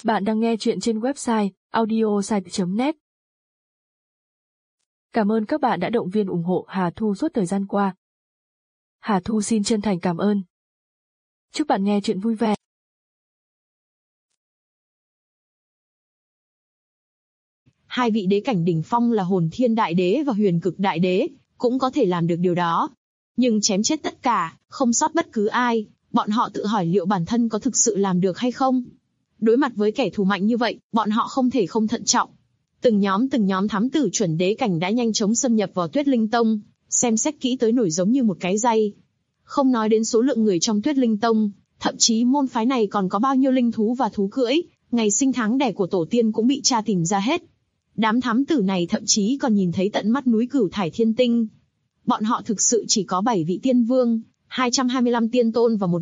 Bạn đang nghe chuyện trên website audiosite.net. Cảm ơn các bạn đã động viên ủng hộ Hà Thu suốt thời gian qua. Hà Thu xin chân thành cảm ơn. Chúc bạn nghe chuyện vui vẻ. Hai vị đế cảnh đỉnh phong là Hồn Thiên Đại Đế và Huyền Cực Đại Đế, cũng có thể làm được điều đó. Nhưng chém chết tất cả, không sót bất cứ ai, bọn họ tự hỏi liệu bản thân có thực sự làm được hay không? Đối mặt với kẻ thù mạnh như vậy, bọn họ không thể không thận trọng. Từng nhóm thám tử chuẩn đế cảnh đã nhanh chóng xâm nhập vào Tuyết Linh Tông, xem xét kỹ tới nổi giống như một cái dây. Không nói đến số lượng người trong Tuyết Linh Tông, thậm chí môn phái này còn có bao nhiêu linh thú và thú cưỡi, ngày sinh tháng đẻ của tổ tiên cũng bị tra tìm ra hết. Đám thám tử này thậm chí còn nhìn thấy tận mắt núi Cửu Thải Thiên Tinh. Bọn họ thực sự chỉ có 7 vị tiên vương, 225 tiên tôn và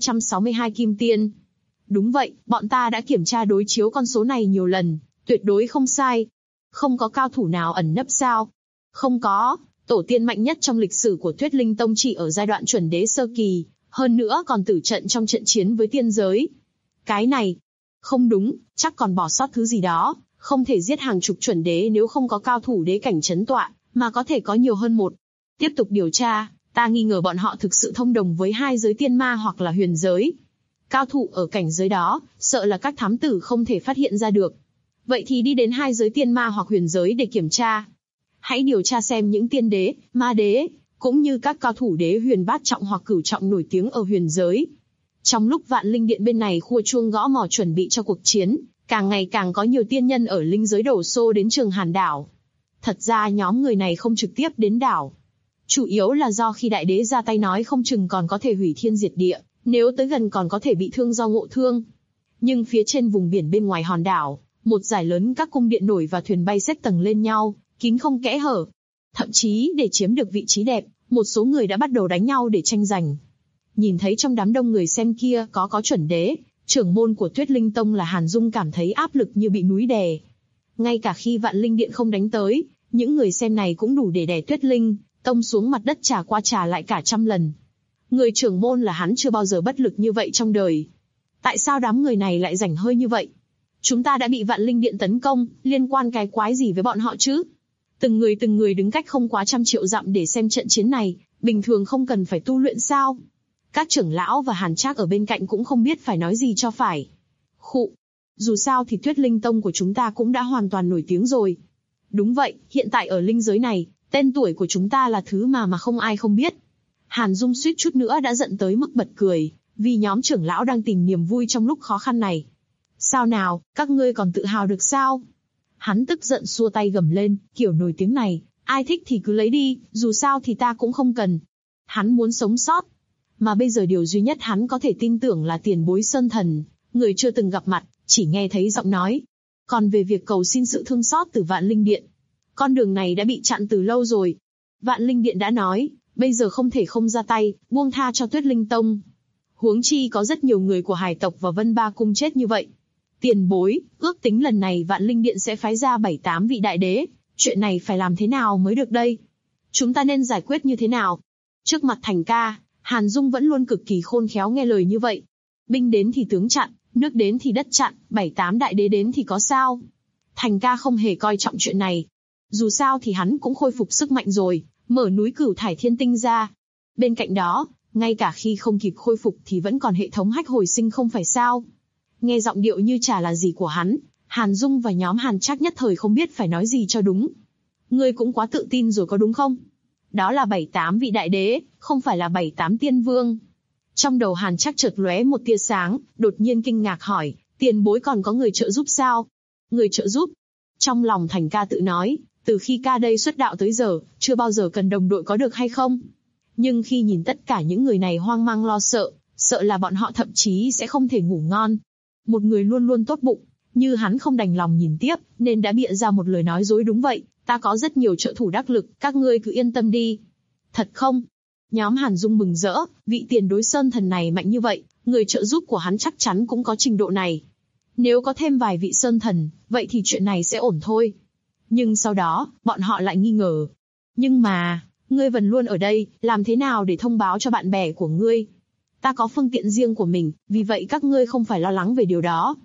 1362 kim tiên. Đúng vậy, bọn ta đã kiểm tra đối chiếu con số này nhiều lần, tuyệt đối không sai. Không có cao thủ nào ẩn nấp sao? Không có, tổ tiên mạnh nhất trong lịch sử của Tuyết Linh Tông chỉ ở giai đoạn chuẩn đế sơ kỳ, hơn nữa còn tử trận trong trận chiến với tiên giới. Cái này, không đúng, chắc còn bỏ sót thứ gì đó, không thể giết hàng chục chuẩn đế nếu không có cao thủ đế cảnh chấn tọa, mà có thể có nhiều hơn một. Tiếp tục điều tra, ta nghi ngờ bọn họ thực sự thông đồng với hai giới tiên ma hoặc là huyền giới. Cao thủ ở cảnh giới đó, sợ là các thám tử không thể phát hiện ra được. Vậy thì đi đến hai giới tiên ma hoặc huyền giới để kiểm tra. Hãy điều tra xem những tiên đế, ma đế, cũng như các cao thủ đế huyền bát trọng hoặc cửu trọng nổi tiếng ở huyền giới. Trong lúc Vạn Linh Điện bên này khua chuông gõ mỏ chuẩn bị cho cuộc chiến, càng ngày càng có nhiều tiên nhân ở linh giới đổ xô đến Trường Hàn đảo. Thật ra nhóm người này không trực tiếp đến đảo. Chủ yếu là do khi đại đế ra tay nói không chừng còn có thể hủy thiên diệt địa, nếu tới gần còn có thể bị thương do ngộ thương. Nhưng phía trên vùng biển bên ngoài hòn đảo, một dải lớn các cung điện nổi và thuyền bay xếp tầng lên nhau, kín không kẽ hở. Thậm chí để chiếm được vị trí đẹp, một số người đã bắt đầu đánh nhau để tranh giành. Nhìn thấy trong đám đông người xem kia có chuẩn đế, trưởng môn của Tuyết Linh Tông là Hàn Dung cảm thấy áp lực như bị núi đè. Ngay cả khi Vạn Linh Điện không đánh tới, những người xem này cũng đủ để đè Tuyết Linh Tông xuống mặt đất trà qua trà lại cả trăm lần. Người trưởng môn là hắn chưa bao giờ bất lực như vậy trong đời. Tại sao đám người này lại rảnh hơi như vậy? Chúng ta đã bị Vạn Linh Điện tấn công, liên quan cái quái gì với bọn họ chứ? Từng người đứng cách không quá 100 triệu dặm để xem trận chiến này, bình thường không cần phải tu luyện sao? Các trưởng lão và Hàn Trác ở bên cạnh cũng không biết phải nói gì cho phải. Khụ, dù sao thì Tuyết Linh Tông của chúng ta cũng đã hoàn toàn nổi tiếng rồi. Đúng vậy, hiện tại ở linh giới này, tên tuổi của chúng ta là thứ mà không ai không biết. Hàn Dung suýt chút nữa đã giận tới mức bật cười, vì nhóm trưởng lão đang tìm niềm vui trong lúc khó khăn này. Sao nào, các ngươi còn tự hào được sao? Hắn tức giận xua tay gầm lên, kiểu nổi tiếng này, ai thích thì cứ lấy đi, dù sao thì ta cũng không cần. Hắn muốn sống sót. Mà bây giờ điều duy nhất hắn có thể tin tưởng là tiền bối Sơn Thần, người chưa từng gặp mặt, chỉ nghe thấy giọng nói. Còn về việc cầu xin sự thương xót từ Vạn Linh Điện, con đường này đã bị chặn từ lâu rồi. Vạn Linh Điện đã nói, bây giờ không thể không ra tay, buông tha cho Tuyết Linh Tông. Huống chi có rất nhiều người của Hải tộc và Vân Ba Cung chết như vậy. Tiền bối, ước tính lần này Vạn Linh Điện sẽ phái ra 7-8 vị đại đế, chuyện này phải làm thế nào mới được đây? Chúng ta nên giải quyết như thế nào? Trước mặt Thành ca, Hàn Dung vẫn luôn cực kỳ khôn khéo nghe lời như vậy. Binh đến thì tướng chặn, nước đến thì đất chặn, 7-8 đại đế đến thì có sao? Thành ca không hề coi trọng chuyện này. Dù sao thì hắn cũng khôi phục sức mạnh rồi, mở núi Cửu Thải Thiên Tinh ra. Bên cạnh đó, ngay cả khi không kịp khôi phục thì vẫn còn hệ thống hách hồi sinh không phải sao? Nghe giọng điệu như chả là gì của hắn, Hàn Dung và nhóm Hàn Trác nhất thời không biết phải nói gì cho đúng. Ngươi cũng quá tự tin rồi có đúng không? Đó là 7-8 vị đại đế, không phải là 7-8 tiên vương. Trong đầu Hàn Trác chợt lóe một tia sáng, đột nhiên kinh ngạc hỏi, tiền bối còn có người trợ giúp sao? Người trợ giúp? Trong lòng Thành ca tự nói, từ khi ca đây xuất đạo tới giờ, chưa bao giờ cần đồng đội có được hay không? Nhưng khi nhìn tất cả những người này hoang mang lo sợ, sợ là bọn họ thậm chí sẽ không thể ngủ ngon. Một người luôn luôn tốt bụng, như hắn không đành lòng nhìn tiếp, nên đã bịa ra một lời nói dối. Đúng vậy, ta có rất nhiều trợ thủ đắc lực, các ngươi cứ yên tâm đi. Thật không? Nhóm Hàn Dung mừng rỡ, vị tiền đối Sơn Thần này mạnh như vậy, người trợ giúp của hắn chắc chắn cũng có trình độ này. Nếu có thêm vài vị Sơn Thần, vậy thì chuyện này sẽ ổn thôi. Nhưng sau đó, bọn họ lại nghi ngờ. Nhưng mà, ngươi vẫn luôn ở đây, làm thế nào để thông báo cho bạn bè của ngươi? Ta có phương tiện riêng của mình, vì vậy các ngươi không phải lo lắng về điều đó.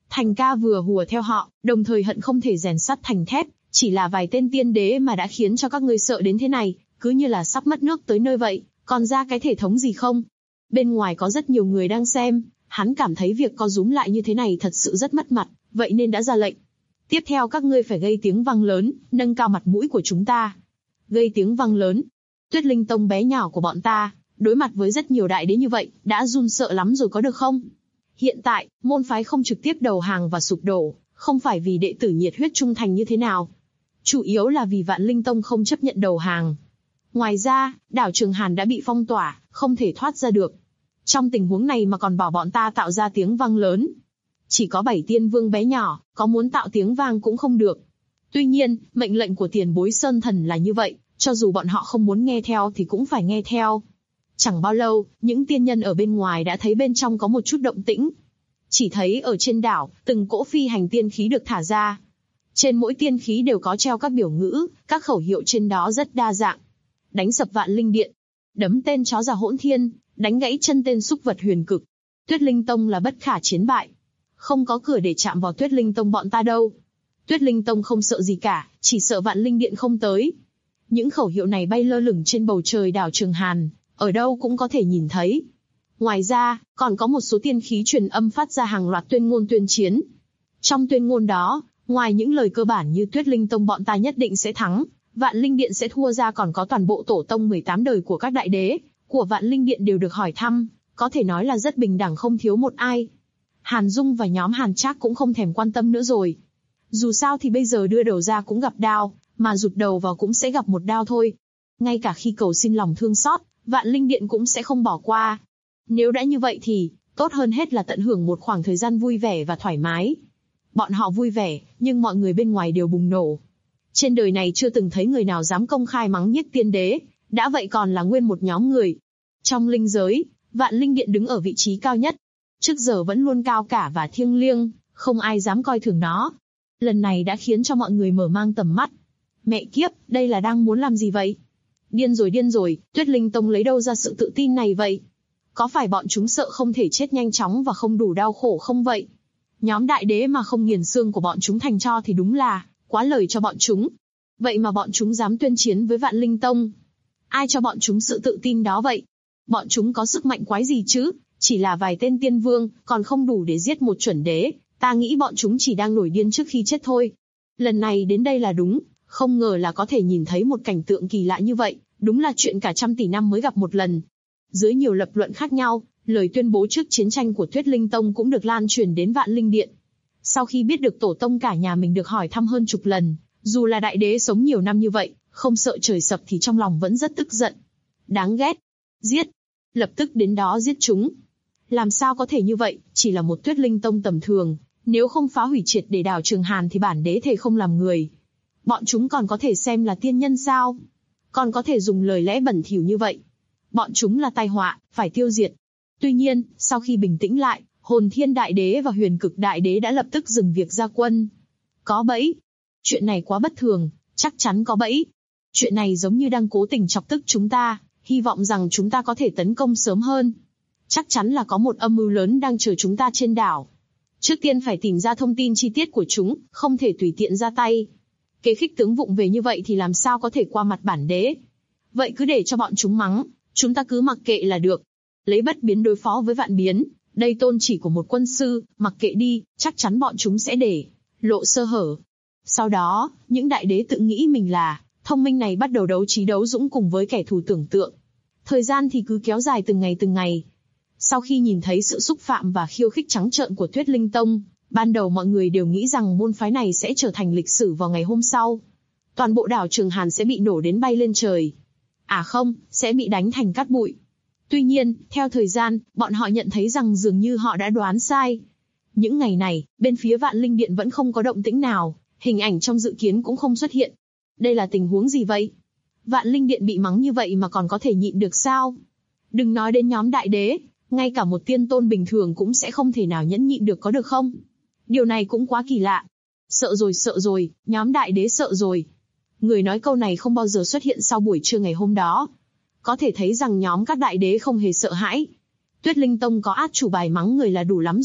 Thành ca vừa hùa theo họ, đồng thời hận không thể rèn sắt thành thép, chỉ là vài tên tiên đế mà đã khiến cho các ngươi sợ đến thế này, cứ như là sắp mất nước tới nơi vậy, còn ra cái thể thống gì không? Bên ngoài có rất nhiều người đang xem, hắn cảm thấy việc co rúm lại như thế này thật sự rất mất mặt, vậy nên đã ra lệnh. Tiếp theo các ngươi phải gây tiếng vang lớn, nâng cao mặt mũi của chúng ta. Gây tiếng vang lớn. Tuyết Linh Tông bé nhỏ của bọn ta, đối mặt với rất nhiều đại đế như vậy, đã run sợ lắm rồi có được không? Hiện tại, môn phái không trực tiếp đầu hàng và sụp đổ, không phải vì đệ tử nhiệt huyết trung thành như thế nào. Chủ yếu là vì Vạn Linh Tông không chấp nhận đầu hàng. Ngoài ra, đảo Trường Hàn đã bị phong tỏa, không thể thoát ra được. Trong tình huống này mà còn bảo bọn ta tạo ra tiếng vang lớn. Chỉ có 7 tiên vương bé nhỏ, có muốn tạo tiếng vang cũng không được. Tuy nhiên, mệnh lệnh của tiền bối Sơn Thần là như vậy, cho dù bọn họ không muốn nghe theo thì cũng phải nghe theo. Chẳng bao lâu, những tiên nhân ở bên ngoài đã thấy bên trong có một chút động tĩnh. Chỉ thấy ở trên đảo, từng cỗ phi hành tiên khí được thả ra. Trên mỗi tiên khí đều có treo các biểu ngữ, các khẩu hiệu trên đó rất đa dạng. Đánh sập Vạn Linh Điện, đấm tên chó già Hỗn Thiên, đánh gãy chân tên xúc vật Huyền Cực. Tuyết Linh Tông là bất khả chiến bại. Không có cửa để chạm vào Tuyết Linh Tông bọn ta đâu. Tuyết Linh Tông không sợ gì cả, chỉ sợ Vạn Linh Điện không tới. Những khẩu hiệu này bay lơ lửng trên bầu trời đảo Trường Hàn, ở đâu cũng có thể nhìn thấy. Ngoài ra, còn có một số tiên khí truyền âm phát ra hàng loạt tuyên ngôn tuyên chiến. Trong tuyên ngôn đó, ngoài những lời cơ bản như Tuyết Linh Tông bọn ta nhất định sẽ thắng, Vạn Linh Điện sẽ thua ra, còn có toàn bộ tổ tông 18 đời của các đại đế của Vạn Linh Điện đều được hỏi thăm, có thể nói là rất bình đẳng không thiếu một ai. Hàn Dung và nhóm Hàn Trác cũng không thèm quan tâm nữa rồi. Dù sao thì bây giờ đưa đầu ra cũng gặp đao, mà rụt đầu vào cũng sẽ gặp một đao thôi. Ngay cả khi cầu xin lòng thương xót, Vạn Linh Điện cũng sẽ không bỏ qua. Nếu đã như vậy thì, tốt hơn hết là tận hưởng một khoảng thời gian vui vẻ và thoải mái. Bọn họ vui vẻ, nhưng mọi người bên ngoài đều bùng nổ. Trên đời này chưa từng thấy người nào dám công khai mắng nhiếc tiên đế, đã vậy còn là nguyên một nhóm người. Trong linh giới, Vạn Linh Điện đứng ở vị trí cao nhất. Trước giờ vẫn luôn cao cả và thiêng liêng, không ai dám coi thường nó. Lần này đã khiến cho mọi người mở mang tầm mắt. Mẹ kiếp, đây là đang muốn làm gì vậy? Điên rồi, Tuyết Linh Tông lấy đâu ra sự tự tin này vậy? Có phải bọn chúng sợ không thể chết nhanh chóng và không đủ đau khổ không vậy? Nhóm đại đế mà không nghiền xương của bọn chúng thành tro thì đúng là quá lời cho bọn chúng. Vậy mà bọn chúng dám tuyên chiến với Vạn Linh Tông. Ai cho bọn chúng sự tự tin đó vậy? Bọn chúng có sức mạnh quái gì chứ? Chỉ là vài tên tiên vương, còn không đủ để giết một chuẩn đế. Ta nghĩ bọn chúng chỉ đang nổi điên trước khi chết thôi. Lần này đến đây là đúng, không ngờ là có thể nhìn thấy một cảnh tượng kỳ lạ như vậy, đúng là chuyện cả trăm tỷ năm mới gặp một lần. Dưới nhiều lập luận khác nhau, lời tuyên bố trước chiến tranh của Tuyết Linh Tông cũng được lan truyền đến Vạn Linh Điện. Sau khi biết được tổ tông cả nhà mình được hỏi thăm hơn chục lần, dù là đại đế sống nhiều năm như vậy, không sợ trời sập thì trong lòng vẫn rất tức giận. Đáng ghét. Giết. Lập tức đến đó giết chúng. Làm sao có thể như vậy, chỉ là một Tuyết Linh Tông tầm thường, nếu không phá hủy triệt để đảo Trường Hàn thì bản đế thề không làm người. Bọn chúng còn có thể xem là tiên nhân sao? Còn có thể dùng lời lẽ bẩn thỉu như vậy? Bọn chúng là tai họa, phải tiêu diệt. Tuy nhiên, sau khi bình tĩnh lại, Hồn Thiên Đại Đế và Huyền Cực Đại Đế đã lập tức dừng việc ra quân. Có bẫy. Chuyện này quá bất thường, chắc chắn có bẫy. Chuyện này giống như đang cố tình chọc tức chúng ta, hy vọng rằng chúng ta có thể tấn công sớm hơn. Chắc chắn là có một âm mưu lớn đang chờ chúng ta trên đảo. Trước tiên phải tìm ra thông tin chi tiết của chúng, không thể tùy tiện ra tay. Kế khích tướng vụng về như vậy thì làm sao có thể qua mặt bản đế. Vậy cứ để cho bọn chúng mắng, chúng ta cứ mặc kệ là được. Lấy bất biến đối phó với vạn biến, đây tôn chỉ của một quân sư, mặc kệ đi, chắc chắn bọn chúng sẽ để lộ sơ hở. Sau đó, những đại đế tự nghĩ mình là thông minh này bắt đầu đấu trí đấu dũng cùng với kẻ thù tưởng tượng. Thời gian thì cứ kéo dài từng ngày. Sau khi nhìn thấy sự xúc phạm và khiêu khích trắng trợn của Tuyết Linh Tông, ban đầu mọi người đều nghĩ rằng môn phái này sẽ trở thành lịch sử vào ngày hôm sau. Toàn bộ đảo Trường Hàn sẽ bị nổ đến bay lên trời. À không, sẽ bị đánh thành cát bụi. Tuy nhiên, theo thời gian, bọn họ nhận thấy rằng dường như họ đã đoán sai. Những ngày này, bên phía Vạn Linh Điện vẫn không có động tĩnh nào, hình ảnh trong dự kiến cũng không xuất hiện. Đây là tình huống gì vậy? Vạn Linh Điện bị mắng như vậy mà còn có thể nhịn được sao? Đừng nói đến nhóm đại đế, ngay cả một tiên tôn bình thường cũng sẽ không thể nào nhẫn nhịn được có được không? Điều này cũng quá kỳ lạ. Sợ rồi, nhóm đại đế sợ rồi. Người nói câu này không bao giờ xuất hiện sau buổi trưa ngày hôm đó. Có thể thấy rằng nhóm các đại đế không hề sợ hãi. Tuyết Linh Tông có át chủ bài mắng người là đủ lắm rồi,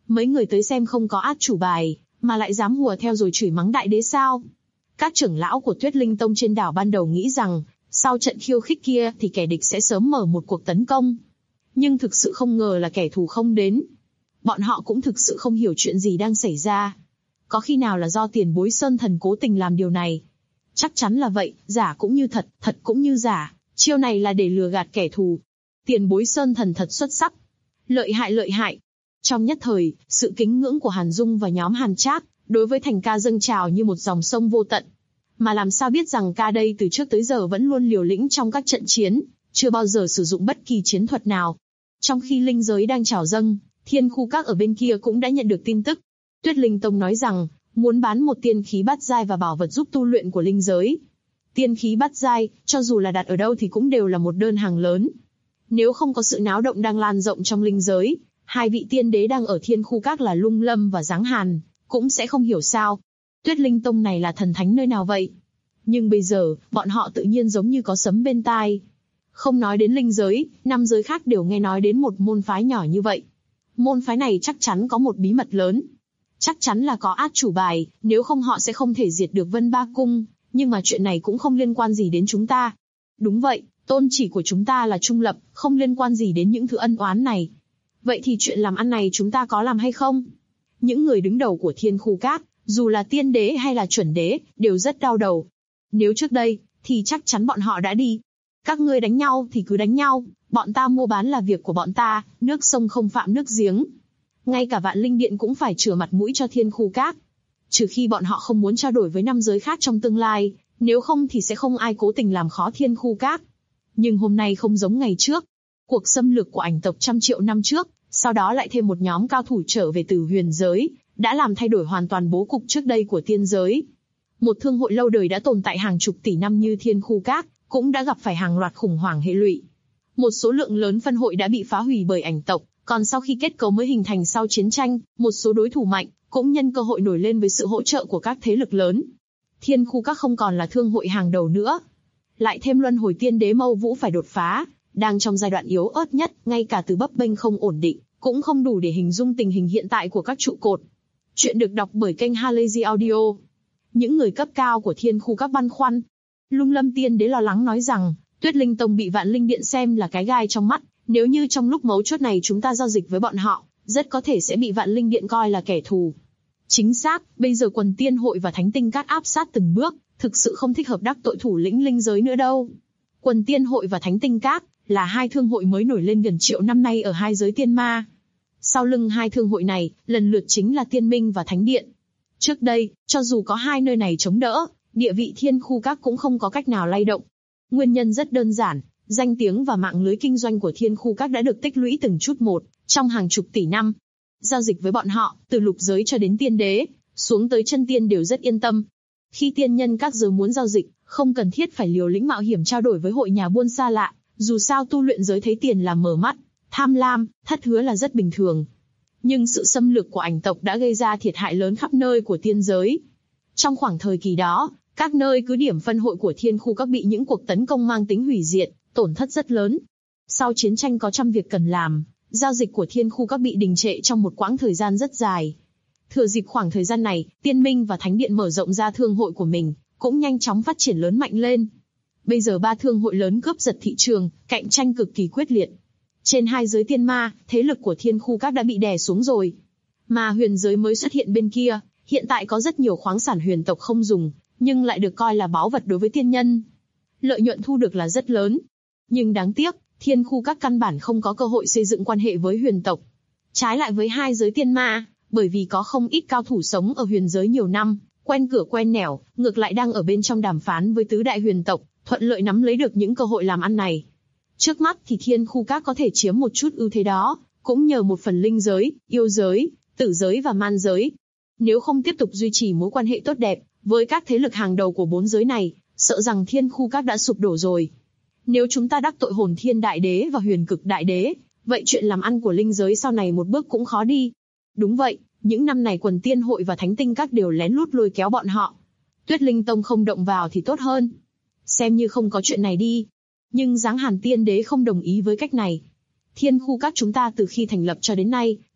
Mấy người tới xem không có át chủ bài, mà lại dám hùa theo rồi chửi mắng đại đế sao? Các trưởng lão của Tuyết Linh Tông trên đảo ban đầu nghĩ rằng, sau trận khiêu khích kia thì kẻ địch sẽ sớm mở một cuộc tấn công. Nhưng thực sự không ngờ là kẻ thù không đến. Bọn họ cũng thực sự không hiểu chuyện gì đang xảy ra. Có khi nào là do tiền bối Sơn Thần cố tình làm điều này? Chắc chắn là vậy, giả cũng như thật, thật cũng như giả. Chiêu này là để lừa gạt kẻ thù. Tiền bối Sơn Thần thật xuất sắc. Lợi hại lợi hại. Trong nhất thời, sự kính ngưỡng của Hàn Dung và nhóm Hàn Trác đối với Thành Ca dâng trào như một dòng sông vô tận. Mà làm sao biết rằng ca đây từ trước tới giờ vẫn luôn liều lĩnh trong các trận chiến, chưa bao giờ sử dụng bất kỳ chiến thuật nào. Trong khi linh giới đang trào dâng, Thiên Khu Các ở bên kia cũng đã nhận được tin tức. Tuyết Linh Tông nói rằng, muốn bán một tiên khí bát giai và bảo vật giúp tu luyện của linh giới. Tiên khí bát giai, cho dù là đặt ở đâu thì cũng đều là một đơn hàng lớn. Nếu không có sự náo động đang lan rộng trong linh giới, hai vị tiên đế đang ở Thiên Khu Các là Lung Lâm và Giáng Hàn, cũng sẽ không hiểu sao. Tuyết Linh Tông này là thần thánh nơi nào vậy? Nhưng bây giờ, bọn họ tự nhiên giống như có sấm bên tai. Không nói đến linh giới, 5 giới khác đều nghe nói đến một môn phái nhỏ như vậy. Môn phái này chắc chắn có một bí mật lớn. Chắc chắn là có át chủ bài, nếu không họ sẽ không thể diệt được Vân Ba Cung, nhưng mà chuyện này cũng không liên quan gì đến chúng ta. Đúng vậy, tôn chỉ của chúng ta là trung lập, không liên quan gì đến những thứ ân oán này. Vậy thì chuyện làm ăn này chúng ta có làm hay không? Những người đứng đầu của Thiên Khu Các, dù là tiên đế hay là chuẩn đế, đều rất đau đầu. Nếu trước đây, thì chắc chắn bọn họ đã đi. Các ngươi đánh nhau thì cứ đánh nhau, bọn ta mua bán là việc của bọn ta, nước sông không phạm nước giếng. Ngay cả Vạn Linh Điện cũng phải chừa mặt mũi cho Thiên Khu Các. Trừ khi bọn họ không muốn trao đổi với 5 giới khác trong tương lai, nếu không thì sẽ không ai cố tình làm khó Thiên Khu Các. Nhưng hôm nay không giống ngày trước. Cuộc xâm lược của ảnh tộc trăm triệu năm trước, sau đó lại thêm một nhóm cao thủ trở về từ huyền giới, đã làm thay đổi hoàn toàn bố cục trước đây của tiên giới. Một thương hội lâu đời đã tồn tại hàng chục tỷ năm như Thiên Khu Các, cũng đã gặp phải hàng loạt khủng hoảng hệ lụy. Một số lượng lớn phân hội đã bị phá hủy bởi ảnh tộc, còn sau khi kết cấu mới hình thành sau chiến tranh, một số đối thủ mạnh cũng nhân cơ hội nổi lên với sự hỗ trợ của các thế lực lớn. Thiên Khu Các không còn là thương hội hàng đầu nữa. Lại thêm luân hồi tiên đế Mâu Vũ phải đột phá, đang trong giai đoạn yếu ớt nhất, ngay cả từ bấp bênh không ổn định, cũng không đủ để hình dung tình hình hiện tại của các trụ cột. Chuyện được đọc bởi kênh Halazy Audio. Những người cấp cao của Thiên Khu Các băn khoăn. Lung Lâm tiên đế lo lắng nói rằng, Tuyết Linh Tông bị Vạn Linh Điện xem là cái gai trong mắt, nếu như trong lúc mấu chốt này chúng ta giao dịch với bọn họ, rất có thể sẽ bị Vạn Linh Điện coi là kẻ thù. Chính xác, bây giờ quần tiên hội và Thánh Tinh Các áp sát từng bước, thực sự không thích hợp đắc tội thủ lĩnh linh giới nữa đâu. Quần tiên hội và Thánh Tinh Các là hai thương hội mới nổi lên gần triệu năm nay ở hai giới tiên ma. Sau lưng hai thương hội này, lần lượt chính là Tiên Minh và Thánh Điện. Trước đây, cho dù có hai nơi này chống đỡ, địa vị Thiên Khu Các cũng không có cách nào lay động. Nguyên nhân rất đơn giản, danh tiếng và mạng lưới kinh doanh của Thiên Khu Các đã được tích lũy từng chút một, trong hàng chục tỷ năm. Giao dịch với bọn họ, từ lục giới cho đến tiên đế, xuống tới chân tiên đều rất yên tâm. Khi tiên nhân các giới muốn giao dịch, không cần thiết phải liều lĩnh mạo hiểm trao đổi với hội nhà buôn xa lạ, dù sao tu luyện giới thấy tiền là mở mắt, tham lam, thất hứa là rất bình thường. Nhưng sự xâm lược của ảnh tộc đã gây ra thiệt hại lớn khắp nơi của tiên giới. Trong khoảng thời kỳ đó, các nơi cứ điểm phân hội của Thiên Khu Các bị những cuộc tấn công mang tính hủy diệt, tổn thất rất lớn. Sau chiến tranh có trăm việc cần làm, giao dịch của Thiên Khu Các bị đình trệ trong một quãng thời gian rất dài. Thừa dịp khoảng thời gian này, Tiên Minh và Thánh Điện mở rộng ra thương hội của mình, cũng nhanh chóng phát triển lớn mạnh lên. Bây giờ ba thương hội lớn cướp giật thị trường, cạnh tranh cực kỳ quyết liệt. Trên hai giới tiên ma, thế lực của Thiên Khu Các đã bị đè xuống rồi. Mà huyền giới mới xuất hiện bên kia, hiện tại có rất nhiều khoáng sản huyền tộc không dùng, nhưng lại được coi là báu vật đối với tiên nhân. Lợi nhuận thu được là rất lớn. Nhưng đáng tiếc, Thiên Khu Các căn bản không có cơ hội xây dựng quan hệ với huyền tộc. Trái lại với hai giới tiên ma, bởi vì có không ít cao thủ sống ở huyền giới nhiều năm, quen cửa quen nẻo, ngược lại đang ở bên trong đàm phán với tứ đại huyền tộc, thuận lợi nắm lấy được những cơ hội làm ăn này. Trước mắt thì Thiên Khu Các có thể chiếm một chút ưu thế đó, cũng nhờ một phần linh giới, yêu giới, tử giới và man giới. Nếu không tiếp tục duy trì mối quan hệ tốt đẹp với các thế lực hàng đầu của bốn giới này, sợ rằng Thiên Khu Các đã sụp đổ rồi. Nếu chúng ta đắc tội Hồn Thiên Đại Đế và Huyền Cực Đại Đế, vậy chuyện làm ăn của linh giới sau này một bước cũng khó đi. Đúng vậy, những năm này quần tiên hội và Thánh Tinh Các đều lén lút lôi kéo bọn họ. Tuyết Linh Tông không động vào thì tốt hơn. Xem như không có chuyện này đi. Nhưng Giáng Hàn Tiên Đế không đồng ý với cách này. Thiên Khu Các chúng ta từ khi thành lập cho đến nay,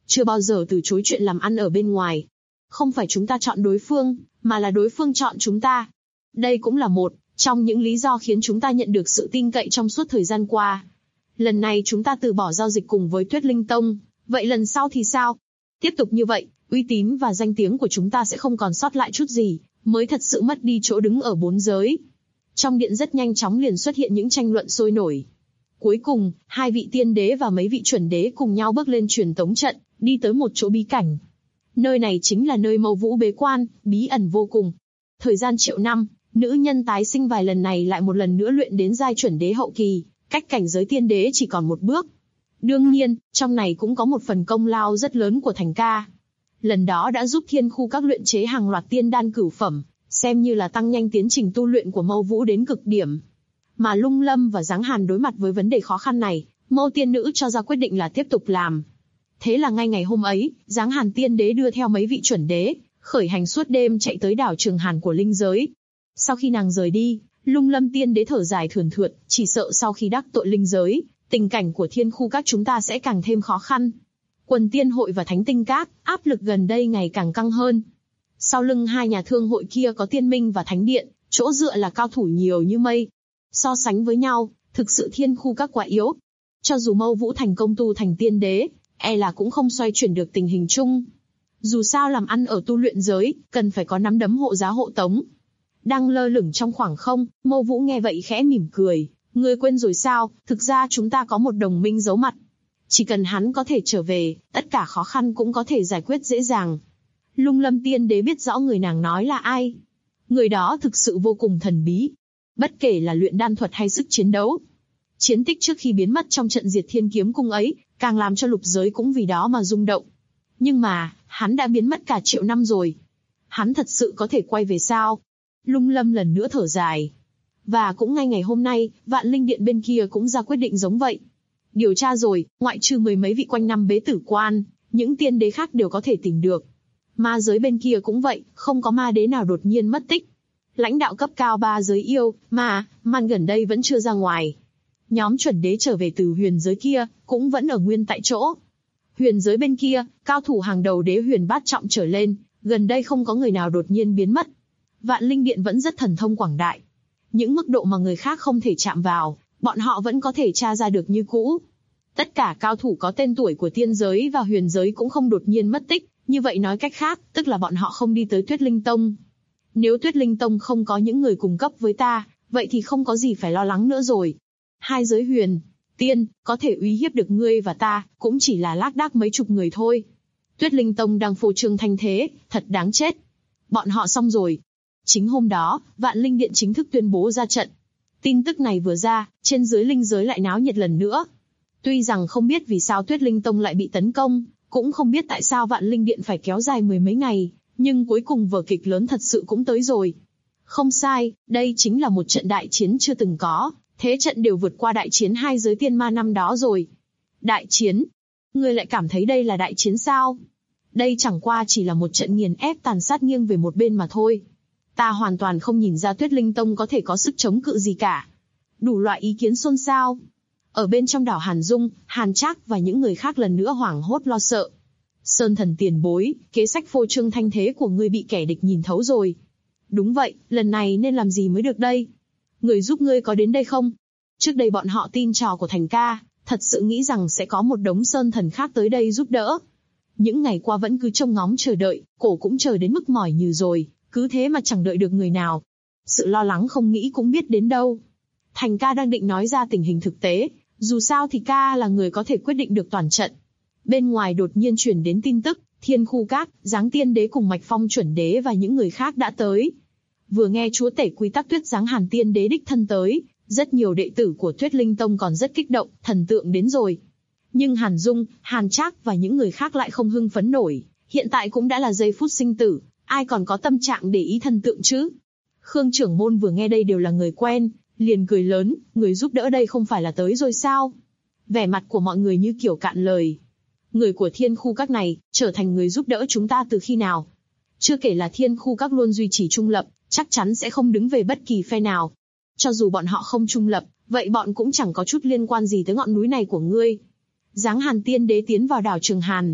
chưa bao giờ từ chối chuyện làm ăn ở bên ngoài. Không phải chúng ta chọn đối phương, mà là đối phương chọn chúng ta. Đây cũng là một trong những lý do khiến chúng ta nhận được sự tin cậy trong suốt thời gian qua. Lần này chúng ta từ bỏ giao dịch cùng với Tuyết Linh Tông, vậy lần sau thì sao? Tiếp tục như vậy, uy tín và danh tiếng của chúng ta sẽ không còn sót lại chút gì, mới thật sự mất đi chỗ đứng ở bốn giới. Trong điện rất nhanh chóng liền xuất hiện những tranh luận sôi nổi. Cuối cùng, 2 vị tiên đế và mấy vị chuẩn đế cùng nhau bước lên truyền tống trận, đi tới một chỗ bí cảnh. Nơi này chính là nơi Mâu Vũ bế quan, bí ẩn vô cùng. Thời gian triệu năm, nữ nhân tái sinh vài lần này lại một lần nữa luyện đến giai chuẩn đế hậu kỳ, cách cảnh giới tiên đế chỉ còn một bước. Đương nhiên, trong này cũng có một phần công lao rất lớn của Thành ca. Lần đó đã giúp Thiên Khu Các luyện chế hàng loạt tiên đan cửu phẩm, xem như là tăng nhanh tiến trình tu luyện của Mâu Vũ đến cực điểm. Mà Lung Lâm và Giáng Hàn đối mặt với vấn đề khó khăn này, Mâu tiên nữ cho ra quyết định là tiếp tục làm. Thế là ngay ngày hôm ấy, Giáng Hàn tiên đế đưa theo mấy vị chuẩn đế, khởi hành suốt đêm chạy tới đảo Trường Hàn của linh giới. Sau khi nàng rời đi, Lung Lâm tiên đế thở dài thườn thượt, chỉ sợ sau khi đắc tội linh giới, tình cảnh của Thiên Khu Các chúng ta sẽ càng thêm khó khăn. Quần Tiên Hội và Thánh Tinh Các, áp lực gần đây ngày càng căng hơn. Sau lưng hai nhà thương hội kia có Tiên Minh và Thánh Điện, chỗ dựa là cao thủ nhiều như mây. So sánh với nhau, thực sự Thiên Khu Các quá yếu. Cho dù Mâu Vũ thành công tu thành tiên đế, e là cũng không xoay chuyển được tình hình chung. Dù sao làm ăn ở tu luyện giới, cần phải có nắm đấm hộ giá hộ tống. Đang lơ lửng trong khoảng không, Mâu Vũ nghe vậy khẽ mỉm cười. Ngươi quên rồi sao, thực ra chúng ta có một đồng minh giấu mặt. Chỉ cần hắn có thể trở về, tất cả khó khăn cũng có thể giải quyết dễ dàng. Lung Lâm tiên đế biết rõ người nàng nói là ai. Người đó thực sự vô cùng thần bí. Bất kể là luyện đan thuật hay sức chiến đấu. Chiến tích trước khi biến mất trong trận diệt Thiên Kiếm Cung ấy, càng làm cho lục giới cũng vì đó mà rung động. Nhưng mà, hắn đã biến mất cả triệu năm rồi. Hắn thật sự có thể quay về sao? Lung Lâm lần nữa thở dài. Và cũng ngay ngày hôm nay, Vạn Linh Điện bên kia cũng ra quyết định giống vậy. Điều tra rồi, ngoại trừ mười mấy vị quanh năm bế tử quan, những tiên đế khác đều có thể tìm được. Ma giới bên kia cũng vậy, không có ma đế nào đột nhiên mất tích. Lãnh đạo cấp cao 3 giới yêu, man gần đây vẫn chưa ra ngoài. Nhóm chuẩn đế trở về từ huyền giới kia, cũng vẫn ở nguyên tại chỗ. Huyền giới bên kia, cao thủ hàng đầu đế huyền bát trọng trở lên, gần đây không có người nào đột nhiên biến mất. Vạn Linh Điện vẫn rất thần thông quảng đại. Những mức độ mà người khác không thể chạm vào, bọn họ vẫn có thể tra ra được như cũ. Tất cả cao thủ có tên tuổi của tiên giới và huyền giới cũng không đột nhiên mất tích, như vậy nói cách khác, tức là bọn họ không đi tới Tuyết Linh Tông. Nếu Tuyết Linh Tông không có những người cùng cấp với ta, vậy thì không có gì phải lo lắng nữa rồi. Hai giới huyền, tiên, có thể uy hiếp được ngươi và ta, cũng chỉ là lác đác mấy chục người thôi. Tuyết Linh Tông đang phô trương thanh thế, thật đáng chết. Bọn họ xong rồi. Chính hôm đó, Vạn Linh Điện chính thức tuyên bố ra trận. Tin tức này vừa ra, trên dưới linh giới lại náo nhiệt lần nữa. Tuy rằng không biết vì sao Tuyết Linh Tông lại bị tấn công, cũng không biết tại sao Vạn Linh Điện phải kéo dài mười mấy ngày, nhưng cuối cùng vở kịch lớn thật sự cũng tới rồi. Không sai, đây chính là một trận đại chiến chưa từng có, thế trận đều vượt qua đại chiến hai giới tiên ma năm đó rồi. Đại chiến? Ngươi lại cảm thấy đây là đại chiến sao? Đây chẳng qua chỉ là một trận nghiền ép tàn sát nghiêng về một bên mà thôi. Ta hoàn toàn không nhìn ra Tuyết Linh Tông có thể có sức chống cự gì cả. Đủ loại ý kiến xôn xao. Ở bên trong đảo Hàn Dung, Hàn Trác và những người khác lần nữa hoảng hốt lo sợ. Sơn thần tiền bối, kế sách phô trương thanh thế của ngươi bị kẻ địch nhìn thấu rồi. Đúng vậy, lần này nên làm gì mới được đây? Người giúp ngươi có đến đây không? Trước đây bọn họ tin trò của Thành ca, thật sự nghĩ rằng sẽ có một đống sơn thần khác tới đây giúp đỡ. Những ngày qua vẫn cứ trông ngóng chờ đợi, cổ cũng chờ đến mức mỏi nhừ rồi, cứ thế mà chẳng đợi được người nào. Sự lo lắng không nghĩ cũng biết đến đâu. Thành ca đang định nói ra tình hình thực tế, dù sao thì ca là người có thể quyết định được toàn trận. Bên ngoài đột nhiên truyền đến tin tức, Thiên Khu Các, Giáng Tiên Đế cùng Mạch Phong chuẩn đế và những người khác đã tới. Vừa nghe chúa tể quy tắc Tuyết Giáng Hàn Tiên Đế đích thân tới, rất nhiều đệ tử của Tuyết Linh Tông còn rất kích động, thần tượng đến rồi. Nhưng Hàn Dung, Hàn Trác và những người khác lại không hưng phấn nổi, hiện tại cũng đã là giây phút sinh tử, ai còn có tâm trạng để ý thần tượng chứ? Khương trưởng môn vừa nghe đây đều là người quen, liền cười lớn, người giúp đỡ đây không phải là tới rồi sao? Vẻ mặt của mọi người như kiểu cạn lời. Người của Thiên Khu Các này, trở thành người giúp đỡ chúng ta từ khi nào? Chưa kể là Thiên Khu Các luôn duy trì trung lập, chắc chắn sẽ không đứng về bất kỳ phe nào. Cho dù bọn họ không trung lập, vậy bọn cũng chẳng có chút liên quan gì tới ngọn núi này của ngươi. Giáng Hàn Tiên Đế tiến vào đảo Trường Hàn,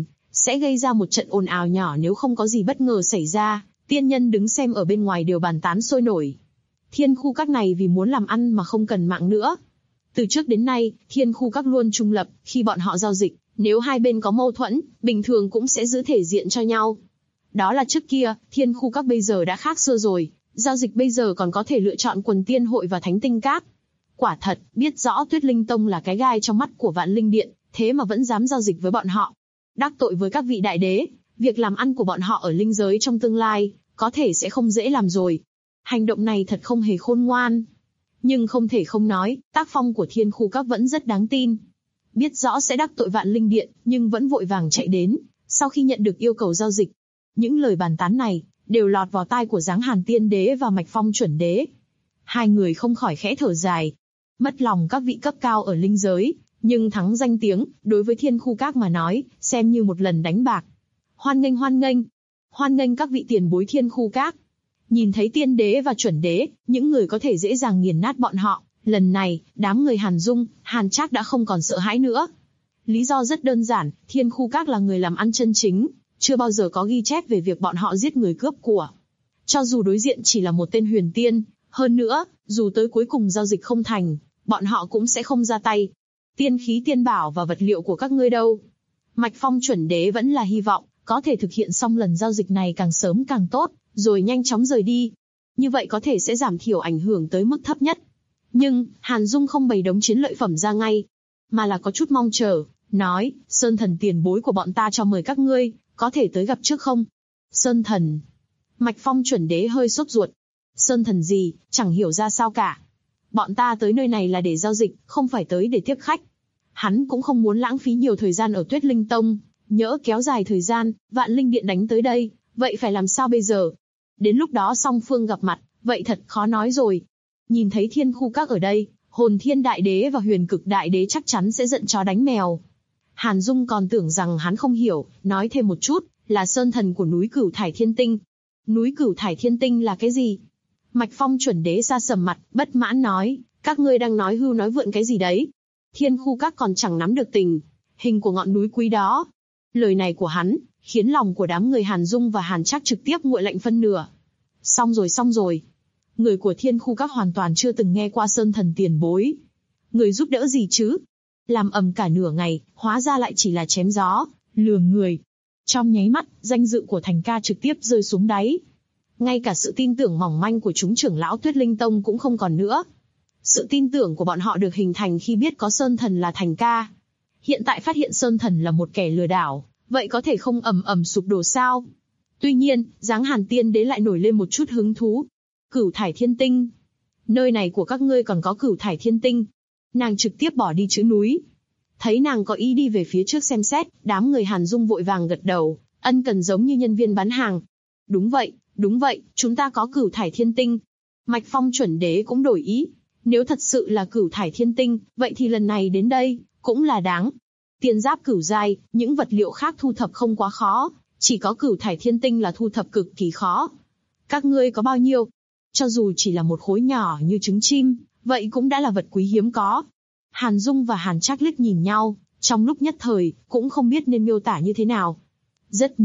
sẽ gây ra một trận ồn ào nhỏ nếu không có gì bất ngờ xảy ra. Tiên nhân đứng xem ở bên ngoài đều bàn tán sôi nổi. Thiên khu các này vì muốn làm ăn mà không cần mạng nữa. Từ trước đến nay, thiên khu các luôn trung lập, khi bọn họ giao dịch, nếu hai bên có mâu thuẫn, bình thường cũng sẽ giữ thể diện cho nhau. Đó là trước kia, thiên khu các bây giờ đã khác xưa rồi, giao dịch bây giờ còn có thể lựa chọn quần tiên hội và thánh tinh các. Quả thật, biết rõ Tuyết Linh Tông là cái gai trong mắt của Vạn Linh Điện, thế mà vẫn dám giao dịch với bọn họ. Đắc tội với các vị đại đế, việc làm ăn của bọn họ ở linh giới trong tương lai, có thể sẽ không dễ làm rồi. Hành động này thật không hề khôn ngoan. Nhưng không thể không nói, tác phong của thiên khu các vẫn rất đáng tin. Biết rõ sẽ đắc tội Vạn Linh Điện, nhưng vẫn vội vàng chạy đến, sau khi nhận được yêu cầu giao dịch. Những lời bàn tán này, đều lọt vào tai của Giáng Hàn Tiên Đế và Mạch Phong Chuẩn Đế. Hai người không khỏi khẽ thở dài. Mất lòng các vị cấp cao ở linh giới, nhưng thắng danh tiếng, đối với thiên khu các mà nói, xem như một lần đánh bạc. Hoan nghênh hoan nghênh. Hoan nghênh các vị tiền bối thiên khu các. Nhìn thấy Tiên Đế và Chuẩn Đế, những người có thể dễ dàng nghiền nát bọn họ, lần này, đám người Hàn Dung, Hàn Trác đã không còn sợ hãi nữa. Lý do rất đơn giản, thiên khu các là người làm ăn chân chính, chưa bao giờ có ghi chép về việc bọn họ giết người cướp của. Cho dù đối diện chỉ là một tên huyền tiên, hơn nữa, dù tới cuối cùng giao dịch không thành, bọn họ cũng sẽ không ra tay. Tiên khí tiên bảo và vật liệu của các ngươi đâu? Mạch Phong Chuẩn Đế vẫn là hy vọng, có thể thực hiện xong lần giao dịch này càng sớm càng tốt, rồi nhanh chóng rời đi. Như vậy có thể sẽ giảm thiểu ảnh hưởng tới mức thấp nhất. Nhưng, Hàn Dung không bày đống chiến lợi phẩm ra ngay, mà là có chút mong chờ, nói, Sơn Thần tiền bối của bọn ta cho mời các ngươi, có thể tới gặp trước không? Sơn Thần. Mạch Phong Chuẩn Đế hơi sốt ruột. Sơn Thần gì, chẳng hiểu ra sao cả. Bọn ta tới nơi này là để giao dịch, không phải tới để tiếp khách. Hắn cũng không muốn lãng phí nhiều thời gian ở Tuyết Linh Tông, nhỡ kéo dài thời gian, Vạn Linh Điện đánh tới đây, vậy phải làm sao bây giờ? Đến lúc đó song phương gặp mặt, vậy thật khó nói rồi. Nhìn thấy thiên khu các ở đây, Hồn Thiên Đại Đế và Huyền Cực Đại Đế chắc chắn sẽ giận chó đánh mèo. Hàn Dung còn tưởng rằng hắn không hiểu, nói thêm một chút, là Sơn Thần của núi Cửu Thải Thiên Tinh. Núi Cửu Thải Thiên Tinh là cái gì? Mạch Phong Chuẩn Đế sa sầm mặt, bất mãn nói, các ngươi đang nói hưu nói vượn cái gì đấy? Thiên khu các còn chẳng nắm được tình hình của ngọn núi quý đó. Lời này của hắn, khiến lòng của đám người Hàn Dung và Hàn Trác trực tiếp nguội lạnh phân nửa. Xong rồi. Người của thiên khu các hoàn toàn chưa từng nghe qua Sơn Thần tiền bối. Người giúp đỡ gì chứ? Làm ầm cả nửa ngày, hóa ra lại chỉ là chém gió, lừa người. Trong nháy mắt, danh dự của Thành Ca trực tiếp rơi xuống đáy. Ngay cả sự tin tưởng mỏng manh của chúng trưởng lão Tuyết Linh Tông cũng không còn nữa. Sự tin tưởng của bọn họ được hình thành khi biết có Sơn Thần là Thành Ca. Hiện tại phát hiện Sơn Thần là một kẻ lừa đảo, vậy có thể không ầm ầm sụp đổ sao? Tuy nhiên, Giáng Hàn Tiên Đế lại nổi lên một chút hứng thú. Cửu Thải Thiên Tinh. Nơi này của các ngươi còn có Cửu Thải Thiên Tinh. Nàng trực tiếp bỏ đi chữ núi. Thấy nàng có ý đi về phía trước xem xét, đám người Hàn Dung vội vàng gật đầu, ân cần giống như nhân viên bán hàng. Đúng vậy, chúng ta có Cửu Thải Thiên Tinh. Mạch Phong Chuẩn Đế cũng đổi ý. Nếu thật sự là Cửu Thải Thiên Tinh, vậy thì lần này đến đây, cũng là đáng. Tiên giáp cửu giai, những vật liệu khác thu thập không quá khó, chỉ có Cửu Thải Thiên Tinh là thu thập cực kỳ khó. Các ngươi có bao nhiêu? Cho dù chỉ là một khối nhỏ như trứng chim, vậy cũng đã là vật quý hiếm có. Hàn Dung và Hàn Trác liếc nhìn nhau, trong lúc nhất thời, cũng không biết nên miêu tả như thế nào. Rất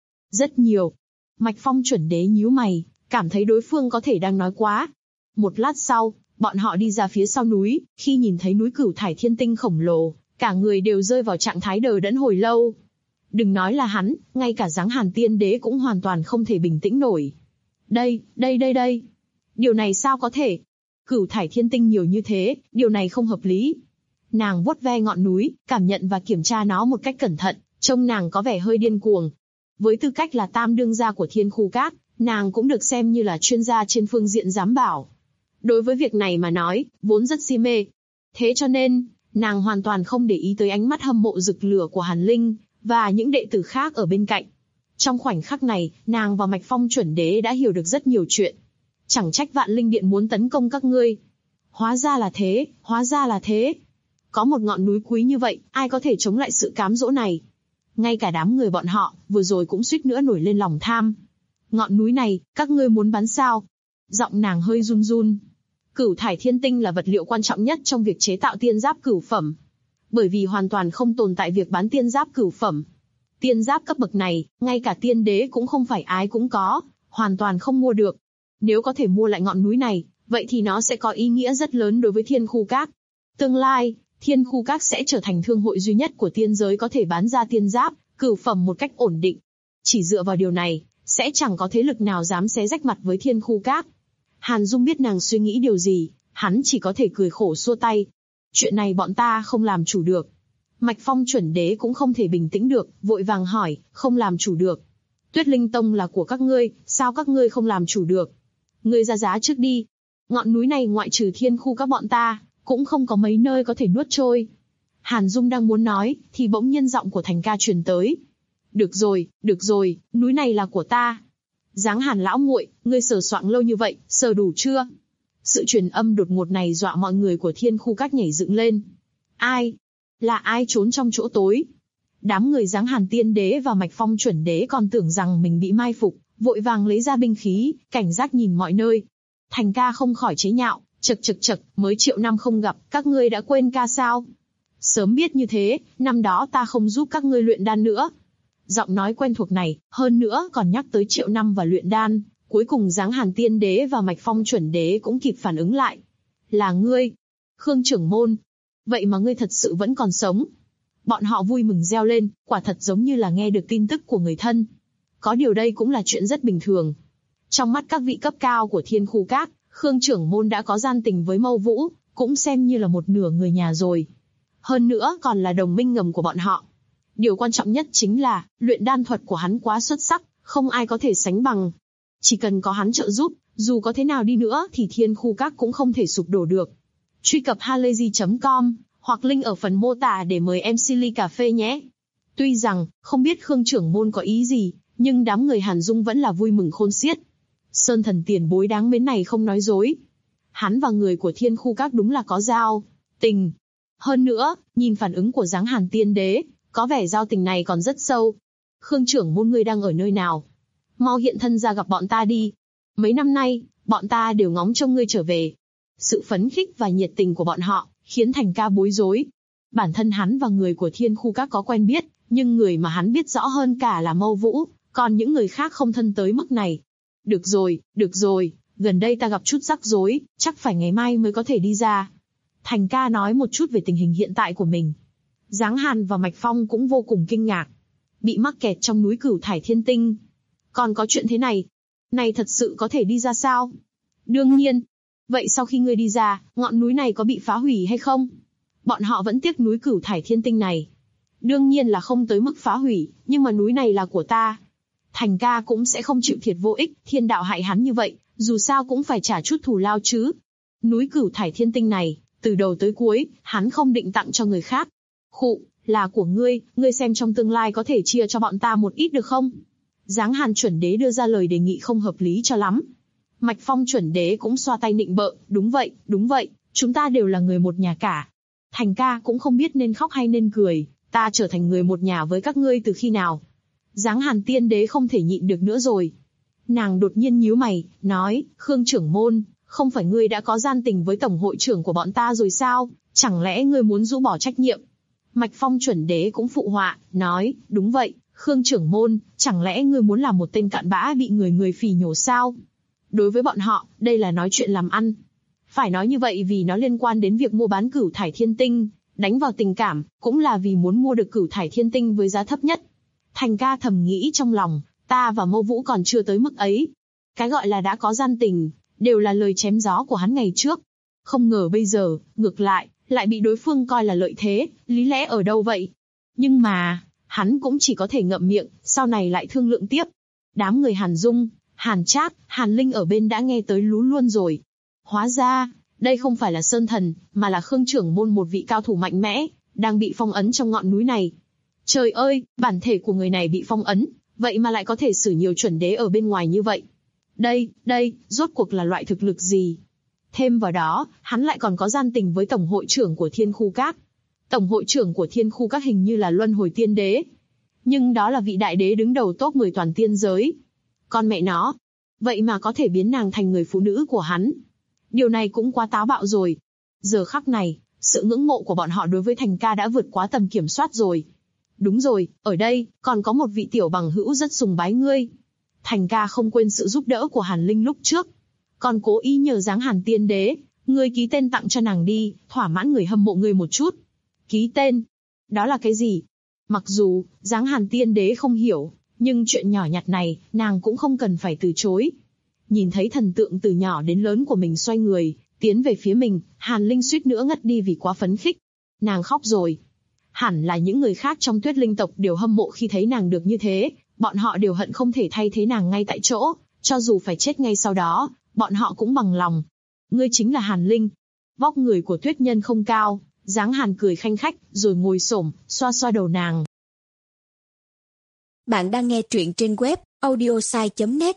nhiều. Mạch Phong Chuẩn Đế nhíu mày, cảm thấy đối phương có thể đang nói quá. Một lát sau, bọn họ đi ra phía sau núi, khi nhìn thấy núi Cửu Thải Thiên Tinh khổng lồ, cả người đều rơi vào trạng thái đờ đẫn hồi lâu. Đừng nói là hắn, ngay cả Giáng Hàn Tiên Đế cũng hoàn toàn không thể bình tĩnh nổi. Đây. Điều này sao có thể? Cửu Thải Thiên Tinh nhiều như thế, điều này không hợp lý. Nàng vuốt ve ngọn núi, cảm nhận và kiểm tra nó một cách cẩn thận, trông nàng có vẻ hơi điên cuồng. Với tư cách là tam đương gia của thiên khu các, nàng cũng được xem như là chuyên gia trên phương diện giám bảo. Đối với việc này mà nói, vốn rất si mê. Thế cho nên, nàng hoàn toàn không để ý tới ánh mắt hâm mộ rực lửa của Hàn Linh, và những đệ tử khác ở bên cạnh. Trong khoảnh khắc này, nàng và Mạch Phong Chuẩn Đế đã hiểu được rất nhiều chuyện. Chẳng trách Vạn Linh Điện muốn tấn công các ngươi. Hóa ra là thế. Có một ngọn núi quý như vậy, ai có thể chống lại sự cám dỗ này? Ngay cả đám người bọn họ, vừa rồi cũng suýt nữa nổi lên lòng tham. Ngọn núi này, các ngươi muốn bán sao? Giọng nàng hơi run run. Cửu Thải Thiên Tinh là vật liệu quan trọng nhất trong việc chế tạo tiên giáp cửu phẩm. Bởi vì hoàn toàn không tồn tại việc bán tiên giáp cửu phẩm. Tiên giáp cấp bậc này, ngay cả tiên đế cũng không phải ai cũng có, hoàn toàn không mua được. Nếu có thể mua lại ngọn núi này, vậy thì nó sẽ có ý nghĩa rất lớn đối với Thiên Khu Các. Tương lai, Thiên Khu Các sẽ trở thành thương hội duy nhất của tiên giới có thể bán ra tiên giáp, cửu phẩm một cách ổn định. Chỉ dựa vào điều này, sẽ chẳng có thế lực nào dám xé rách mặt với Thiên Khu Các. Hàn Dung biết nàng suy nghĩ điều gì, hắn chỉ có thể cười khổ xua tay. Chuyện này bọn ta không làm chủ được. Mạch Phong chuẩn đế cũng không thể bình tĩnh được, vội vàng hỏi, không làm chủ được. Tuyết Linh Tông là của các ngươi, sao các ngươi không làm chủ được? Ngươi ra giá trước đi. Ngọn núi này ngoại trừ Thiên Khu Các bọn ta, cũng không có mấy nơi có thể nuốt trôi. Hàn Dung đang muốn nói, thì bỗng nhiên giọng của Thành Ca truyền tới. Được rồi, núi này là của ta. Giáng Hàn lão muội, ngươi sờ soạng lâu như vậy, sờ đủ chưa? Sự truyền âm đột ngột này dọa mọi người của Thiên Khu Các nhảy dựng lên. Ai? Là ai trốn trong chỗ tối? Đám người Giáng Hàn tiên đế và Mạch Phong chuẩn đế còn tưởng rằng mình bị mai phục, vội vàng lấy ra binh khí, cảnh giác nhìn mọi nơi. Thành Ca không khỏi chế nhạo, chậc, mới triệu năm không gặp, các ngươi đã quên ca sao? Sớm biết như thế, năm đó ta không giúp các ngươi luyện đan nữa. Giọng nói quen thuộc này, hơn nữa còn nhắc tới triệu năm và luyện đan, cuối cùng Giáng Hàn tiên đế và Mạch Phong chuẩn đế cũng kịp phản ứng lại. Là ngươi, Khương trưởng môn. Vậy mà ngươi thật sự vẫn còn sống. Bọn họ vui mừng reo lên, quả thật giống như là nghe được tin tức của người thân. Có điều đây cũng là chuyện rất bình thường. Trong mắt các vị cấp cao của Thiên Khu Các, Khương trưởng môn đã có gian tình với Mâu Vũ, cũng xem như là một nửa người nhà rồi. Hơn nữa còn là đồng minh ngầm của bọn họ. Điều quan trọng nhất chính là, luyện đan thuật của hắn quá xuất sắc, không ai có thể sánh bằng. Chỉ cần có hắn trợ giúp, dù có thế nào đi nữa thì Thiên Khu Các cũng không thể sụp đổ được. Truy cập halayzi.com, hoặc link ở phần mô tả để mời MC ly cà phê nhé. Tuy rằng, không biết Khương trưởng môn có ý gì, nhưng đám người Hàn Dung vẫn là vui mừng khôn xiết. Sơn thần tiền bối đáng mến này không nói dối. Hắn và người của Thiên Khu Các đúng là có giao tình. Hơn nữa, nhìn phản ứng của Giáng Hàn tiên đế, có vẻ giao tình này còn rất sâu. Khương trưởng môn ngươi đang ở nơi nào? Mau hiện thân ra gặp bọn ta đi. Mấy năm nay, bọn ta đều ngóng trông ngươi trở về. Sự phấn khích và nhiệt tình của bọn họ, khiến Thành Ca bối rối. Bản thân hắn và người của Thiên Khu Các có quen biết, nhưng người mà hắn biết rõ hơn cả là Mâu Vũ, còn những người khác không thân tới mức này. Được rồi, gần đây ta gặp chút rắc rối, chắc phải ngày mai mới có thể đi ra. Thành Ca nói một chút về tình hình hiện tại của mình. Giáng Hàn và Mạch Phong cũng vô cùng kinh ngạc. Bị mắc kẹt trong núi Cửu Thải Thiên Tinh. Còn có chuyện thế này. Này thật sự có thể đi ra sao? Đương nhiên. Vậy sau khi ngươi đi ra, ngọn núi này có bị phá hủy hay không? Bọn họ vẫn tiếc núi Cửu Thải Thiên Tinh này. Đương nhiên là không tới mức phá hủy, nhưng mà núi này là của ta. Thành Ca cũng sẽ không chịu thiệt vô ích, thiên đạo hại hắn như vậy, dù sao cũng phải trả chút thù lao chứ. Núi Cửu Thải Thiên Tinh này, từ đầu tới cuối, hắn không định tặng cho người khác. Khụ, là của ngươi xem trong tương lai có thể chia cho bọn ta một ít được không? Giáng Hàn chuẩn đế đưa ra lời đề nghị không hợp lý cho lắm. Mạch Phong chuẩn đế cũng xoa tay nịnh bợ, đúng vậy, chúng ta đều là người một nhà cả. Thành Ca cũng không biết nên khóc hay nên cười, ta trở thành người một nhà với các ngươi từ khi nào? Giáng Hàn tiên đế không thể nhịn được nữa rồi. Nàng đột nhiên nhíu mày, nói, Khương trưởng môn, không phải ngươi đã có gian tình với tổng hội trưởng của bọn ta rồi sao? Chẳng lẽ ngươi muốn rũ bỏ trách nhiệm? Mạch Phong chuẩn đế cũng phụ họa, nói, đúng vậy, Khương trưởng môn, chẳng lẽ ngươi muốn làm một tên cặn bã bị người phỉ nhổ sao? Đối với bọn họ, đây là nói chuyện làm ăn. Phải nói như vậy vì nó liên quan đến việc mua bán Cửu Thải Thiên Tinh, đánh vào tình cảm, cũng là vì muốn mua được Cửu Thải Thiên Tinh với giá thấp nhất. Thành Ca thầm nghĩ trong lòng, ta và Mâu Vũ còn chưa tới mức ấy. Cái gọi là đã có gian tình, đều là lời chém gió của hắn ngày trước. Không ngờ bây giờ, ngược lại bị đối phương coi là lợi thế, lý lẽ ở đâu vậy? Nhưng mà, hắn cũng chỉ có thể ngậm miệng, sau này lại thương lượng tiếp. Đám người Hàn Dung, Hàn Trác, Hàn Linh ở bên đã nghe tới lú luôn rồi. Hóa ra, đây không phải là Sơn Thần, mà là Khương trưởng môn, một vị cao thủ mạnh mẽ, đang bị phong ấn trong ngọn núi này. Trời ơi, bản thể của người này bị phong ấn, vậy mà lại có thể xử nhiều chuẩn đế ở bên ngoài như vậy. Đây, rốt cuộc là loại thực lực gì? Thêm vào đó, hắn lại còn có gian tình với tổng hội trưởng của Thiên Khu Các. Tổng hội trưởng của Thiên Khu Các hình như là Luân Hồi Tiên Đế. Nhưng đó là vị đại đế đứng đầu top 10 toàn tiên giới. Con mẹ nó, vậy mà có thể biến nàng thành người phụ nữ của hắn. Điều này cũng quá táo bạo rồi. Giờ khắc này, sự ngưỡng mộ của bọn họ đối với Thành Ca đã vượt quá tầm kiểm soát rồi. Đúng rồi, ở đây, còn có một vị tiểu bằng hữu rất sùng bái ngươi. Thành ca không quên sự giúp đỡ của Hàn Linh lúc trước. Còn cố ý nhờ dáng Hàn tiên đế, ngươi ký tên tặng cho nàng đi, thỏa mãn người hâm mộ ngươi một chút. Ký tên? Đó là cái gì? Mặc dù, dáng Hàn tiên đế không hiểu, nhưng chuyện nhỏ nhặt này, nàng cũng không cần phải từ chối. Nhìn thấy thần tượng từ nhỏ đến lớn của mình xoay người, tiến về phía mình, Hàn Linh suýt nữa ngất đi vì quá phấn khích. Nàng khóc rồi. Hẳn là những người khác trong Tuyết Linh tộc đều hâm mộ khi thấy nàng được như thế, bọn họ đều hận không thể thay thế nàng ngay tại chỗ, cho dù phải chết ngay sau đó, bọn họ cũng bằng lòng. Ngươi chính là Hàn Linh. Vóc người của Tuyết Nhân không cao, dáng Hàn cười khanh khách, rồi ngồi xổm, xoa xoa đầu nàng. Bạn đang nghe truyện trên web audiosai.net.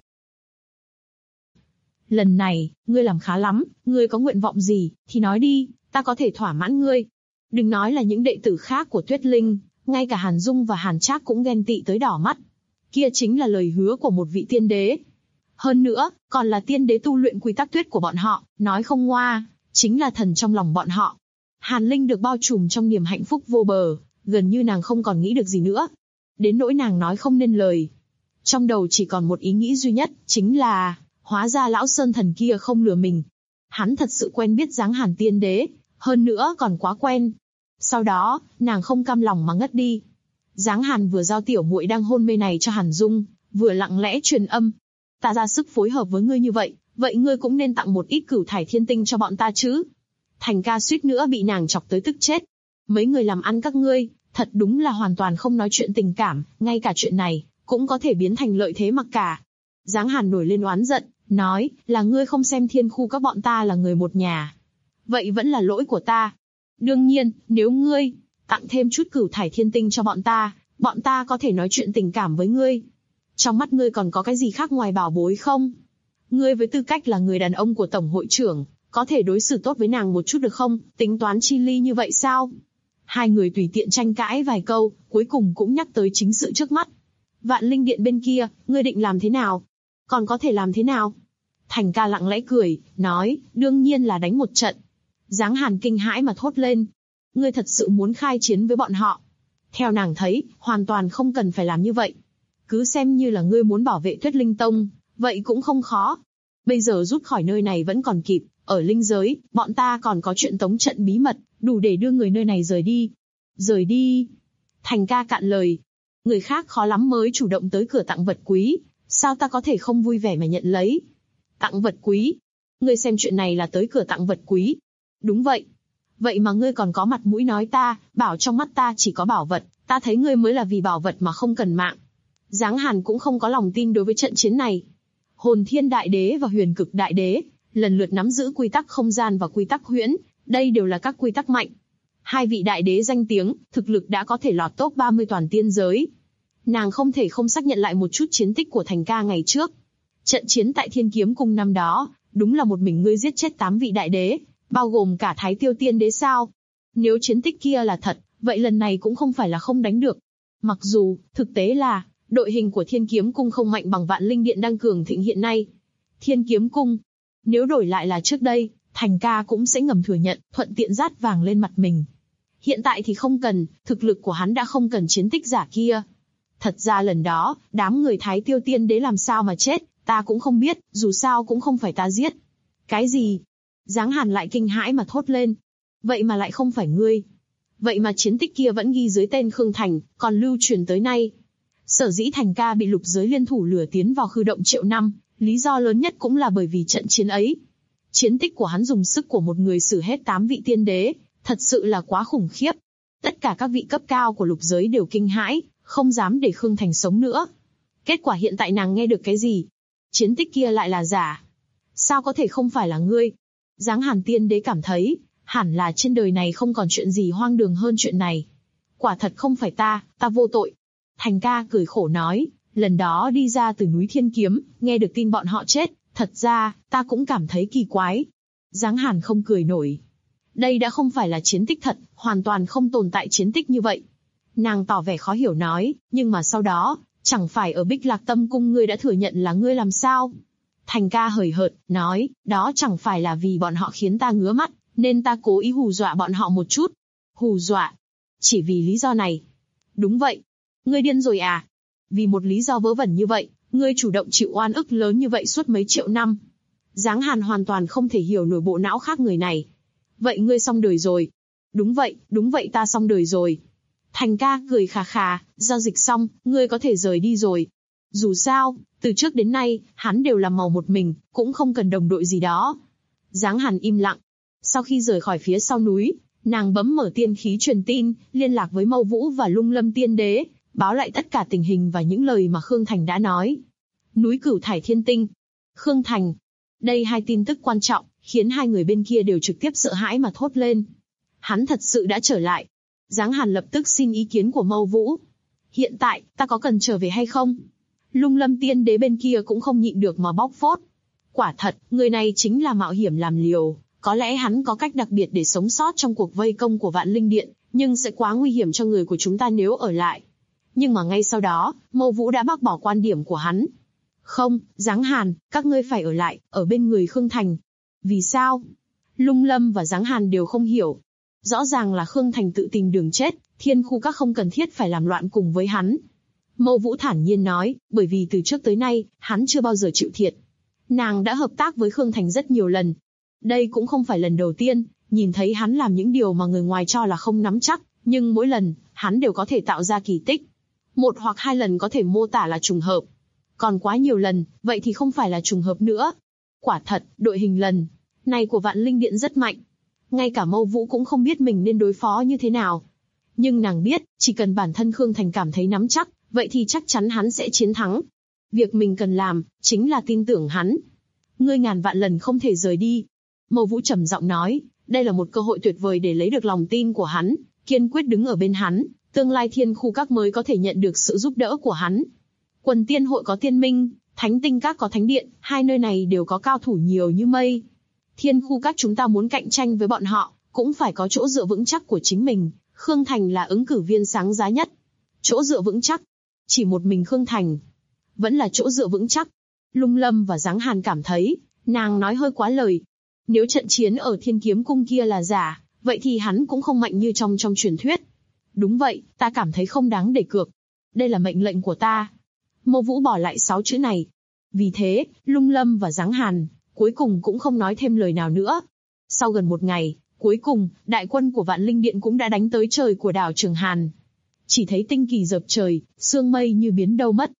Lần này, ngươi làm khá lắm, ngươi có nguyện vọng gì, thì nói đi, ta có thể thỏa mãn ngươi. Đừng nói là những đệ tử khác của Tuyết Linh, ngay cả Hàn Dung và Hàn Trác cũng ghen tị tới đỏ mắt. Kia chính là lời hứa của một vị tiên đế. Hơn nữa, còn là tiên đế tu luyện quy tắc tuyết của bọn họ, nói không ngoa, chính là thần trong lòng bọn họ. Hàn Linh được bao trùm trong niềm hạnh phúc vô bờ, gần như nàng không còn nghĩ được gì nữa. Đến nỗi nàng nói không nên lời. Trong đầu chỉ còn một ý nghĩ duy nhất, chính là, hóa ra lão sơn thần kia không lừa mình. Hắn thật sự quen biết dáng Hàn tiên đế, hơn nữa còn quá quen. Sau đó, nàng không cam lòng mà ngất đi. Dáng Hàn vừa giao tiểu muội đang hôn mê này cho Hàn Dung, vừa lặng lẽ truyền âm. Ta ra sức phối hợp với ngươi như vậy, vậy ngươi cũng nên tặng một ít cửu thải thiên tinh cho bọn ta chứ. Thành ca suýt nữa bị nàng chọc tới tức chết. Mấy người làm ăn các ngươi, thật đúng là hoàn toàn không nói chuyện tình cảm, ngay cả chuyện này, cũng có thể biến thành lợi thế mặc cả. Dáng Hàn nổi lên oán giận, nói, là ngươi không xem thiên khu các bọn ta là người một nhà. Vậy vẫn là lỗi của ta. Đương nhiên, nếu ngươi tặng thêm chút cửu thải thiên tinh cho bọn ta có thể nói chuyện tình cảm với ngươi. Trong mắt ngươi còn có cái gì khác ngoài bảo bối không? Ngươi với tư cách là người đàn ông của tổng hội trưởng, có thể đối xử tốt với nàng một chút được không? Tính toán chi ly như vậy sao? Hai người tùy tiện tranh cãi vài câu, cuối cùng cũng nhắc tới chính sự trước mắt. Vạn Linh Điện bên kia, ngươi định làm thế nào? Còn có thể làm thế nào? Thành ca lặng lẽ cười, nói, đương nhiên là đánh một trận. Dáng Hàn kinh hãi mà thốt lên. Ngươi thật sự muốn khai chiến với bọn họ? Theo nàng thấy, hoàn toàn không cần phải làm như vậy. Cứ xem như là ngươi muốn bảo vệ Tuyết Linh Tông, vậy cũng không khó. Bây giờ rút khỏi nơi này vẫn còn kịp, ở linh giới, bọn ta còn có chuyện tống trận bí mật, đủ để đưa người nơi này rời đi. Rời đi? Thành ca cạn lời. Người khác khó lắm mới chủ động tới cửa tặng vật quý, sao ta có thể không vui vẻ mà nhận lấy? Tặng vật quý? Ngươi xem chuyện này là tới cửa tặng vật quý. Đúng vậy. Vậy mà ngươi còn có mặt mũi nói ta, bảo trong mắt ta chỉ có bảo vật, ta thấy ngươi mới là vì bảo vật mà không cần mạng. Dáng Hàn cũng không có lòng tin đối với trận chiến này. Hồn Thiên Đại Đế và Huyền Cực Đại Đế, lần lượt nắm giữ quy tắc không gian và quy tắc huyễn, đây đều là các quy tắc mạnh. Hai vị đại đế danh tiếng, thực lực đã có thể lọt top 30 toàn tiên giới. Nàng không thể không xác nhận lại một chút chiến tích của Thành ca ngày trước. Trận chiến tại Thiên Kiếm Cung năm đó, đúng là một mình ngươi giết chết 8 vị đại đế, bao gồm cả Thái Tiêu Tiên Đế sao? Nếu chiến tích kia là thật, vậy lần này cũng không phải là không đánh được. Mặc dù, thực tế là, đội hình của Thiên Kiếm Cung không mạnh bằng Vạn Linh Điện đang cường thịnh hiện nay. Thiên Kiếm Cung, nếu đổi lại là trước đây, Thành ca cũng sẽ ngầm thừa nhận, thuận tiện rát vàng lên mặt mình. Hiện tại thì không cần, thực lực của hắn đã không cần chiến tích giả kia. Thật ra lần đó, đám người Thái Tiêu Tiên Đế làm sao mà chết, ta cũng không biết, dù sao cũng không phải ta giết. Cái gì? Dáng Hàn lại kinh hãi mà thốt lên. Vậy mà lại không phải ngươi. Vậy mà chiến tích kia vẫn ghi dưới tên Khương Thành, còn lưu truyền tới nay. Sở dĩ Thành ca bị lục giới liên thủ lừa tiến vào Khư Động triệu năm, lý do lớn nhất cũng là bởi vì trận chiến ấy. Chiến tích của hắn dùng sức của một người xử hết 8 vị tiên đế, thật sự là quá khủng khiếp. Tất cả các vị cấp cao của lục giới đều kinh hãi, không dám để Khương Thành sống nữa. Kết quả hiện tại nàng nghe được cái gì? Chiến tích kia lại là giả. Sao có thể không phải là ngươi? Dáng Hàn tiên đế cảm thấy, hẳn là trên đời này không còn chuyện gì hoang đường hơn chuyện này. Quả thật không phải ta vô tội. Thành ca cười khổ nói, lần đó đi ra từ núi Thiên Kiếm, nghe được tin bọn họ chết, thật ra, ta cũng cảm thấy kỳ quái. Dáng Hàn không cười nổi. Đây đã không phải là chiến tích thật, hoàn toàn không tồn tại chiến tích như vậy. Nàng tỏ vẻ khó hiểu nói, nhưng mà sau đó, chẳng phải ở Bích Lạc Tâm Cung ngươi đã thừa nhận là ngươi làm sao? Thành ca hời hợt, nói, đó chẳng phải là vì bọn họ khiến ta ngứa mắt, nên ta cố ý hù dọa bọn họ một chút. Hù dọa? Chỉ vì lý do này. Đúng vậy. Ngươi điên rồi à? Vì một lý do vớ vẩn như vậy, ngươi chủ động chịu oan ức lớn như vậy suốt mấy triệu năm. Giáng Hàn hoàn toàn không thể hiểu nổi bộ não khác người này. Vậy ngươi xong đời rồi. Đúng vậy ta xong đời rồi. Thành ca cười khà khà, giao dịch xong, ngươi có thể rời đi rồi. Dù sao, từ trước đến nay, hắn đều làm màu một mình, cũng không cần đồng đội gì đó. Giáng Hàn im lặng. Sau khi rời khỏi phía sau núi, nàng bấm mở tiên khí truyền tin, liên lạc với Mâu Vũ và Lung Lâm Tiên Đế, báo lại tất cả tình hình và những lời mà Khương Thành đã nói. Núi Cửu Thải Thiên Tinh, Khương Thành. Đây hai tin tức quan trọng, khiến hai người bên kia đều trực tiếp sợ hãi mà thốt lên. Hắn thật sự đã trở lại. Giáng Hàn lập tức xin ý kiến của Mâu Vũ. Hiện tại, ta có cần trở về hay không? Lung Lâm Tiên Đế bên kia cũng không nhịn được mà bóc phốt. Quả thật, người này chính là mạo hiểm làm liều. Có lẽ hắn có cách đặc biệt để sống sót trong cuộc vây công của Vạn Linh Điện, nhưng sẽ quá nguy hiểm cho người của chúng ta nếu ở lại. Nhưng mà ngay sau đó, Mâu Vũ đã bác bỏ quan điểm của hắn. Không, Giáng Hàn, các ngươi phải ở lại, ở bên người Khương Thành. Vì sao? Lung Lâm và Giáng Hàn đều không hiểu. Rõ ràng là Khương Thành tự tìm đường chết, Thiên Khu Các không cần thiết phải làm loạn cùng với hắn. Mâu Vũ thản nhiên nói, bởi vì từ trước tới nay, hắn chưa bao giờ chịu thiệt. Nàng đã hợp tác với Khương Thành rất nhiều lần. Đây cũng không phải lần đầu tiên, nhìn thấy hắn làm những điều mà người ngoài cho là không nắm chắc, nhưng mỗi lần, hắn đều có thể tạo ra kỳ tích. Một hoặc hai lần có thể mô tả là trùng hợp. Còn quá nhiều lần, vậy thì không phải là trùng hợp nữa. Quả thật, đội hình lần này của Vạn Linh Điện rất mạnh. Ngay cả Mâu Vũ cũng không biết mình nên đối phó như thế nào. Nhưng nàng biết, chỉ cần bản thân Khương Thành cảm thấy nắm chắc, vậy thì chắc chắn hắn sẽ chiến thắng. Việc mình cần làm, chính là tin tưởng hắn. Ngươi ngàn vạn lần không thể rời đi. Mâu Vũ trầm giọng nói, đây là một cơ hội tuyệt vời để lấy được lòng tin của hắn, kiên quyết đứng ở bên hắn, tương lai Thiên Khu Các mới có thể nhận được sự giúp đỡ của hắn. Quần Tiên Hội có Tiên Minh, Thánh Tinh Các có Thánh Điện, hai nơi này đều có cao thủ nhiều như mây. Thiên Khu Các chúng ta muốn cạnh tranh với bọn họ, cũng phải có chỗ dựa vững chắc của chính mình. Khương Thành là ứng cử viên sáng giá nhất. Chỗ dựa vững chắc. Chỉ một mình Khương Thành vẫn là chỗ dựa vững chắc. Lung Lâm và Giáng Hàn cảm thấy, nàng nói hơi quá lời. Nếu trận chiến ở Thiên Kiếm Cung kia là giả, vậy thì hắn cũng không mạnh như trong truyền thuyết. Đúng vậy, ta cảm thấy không đáng để cược. Đây là mệnh lệnh của ta. Mâu Vũ bỏ lại 6 chữ này. Vì thế, Lung Lâm và Giáng Hàn cuối cùng cũng không nói thêm lời nào nữa. Sau gần một ngày, cuối cùng, đại quân của Vạn Linh Điện cũng đã đánh tới trời của đảo Trường Hàn. Chỉ thấy tinh kỳ dợp trời, sương mây như biến đâu mất.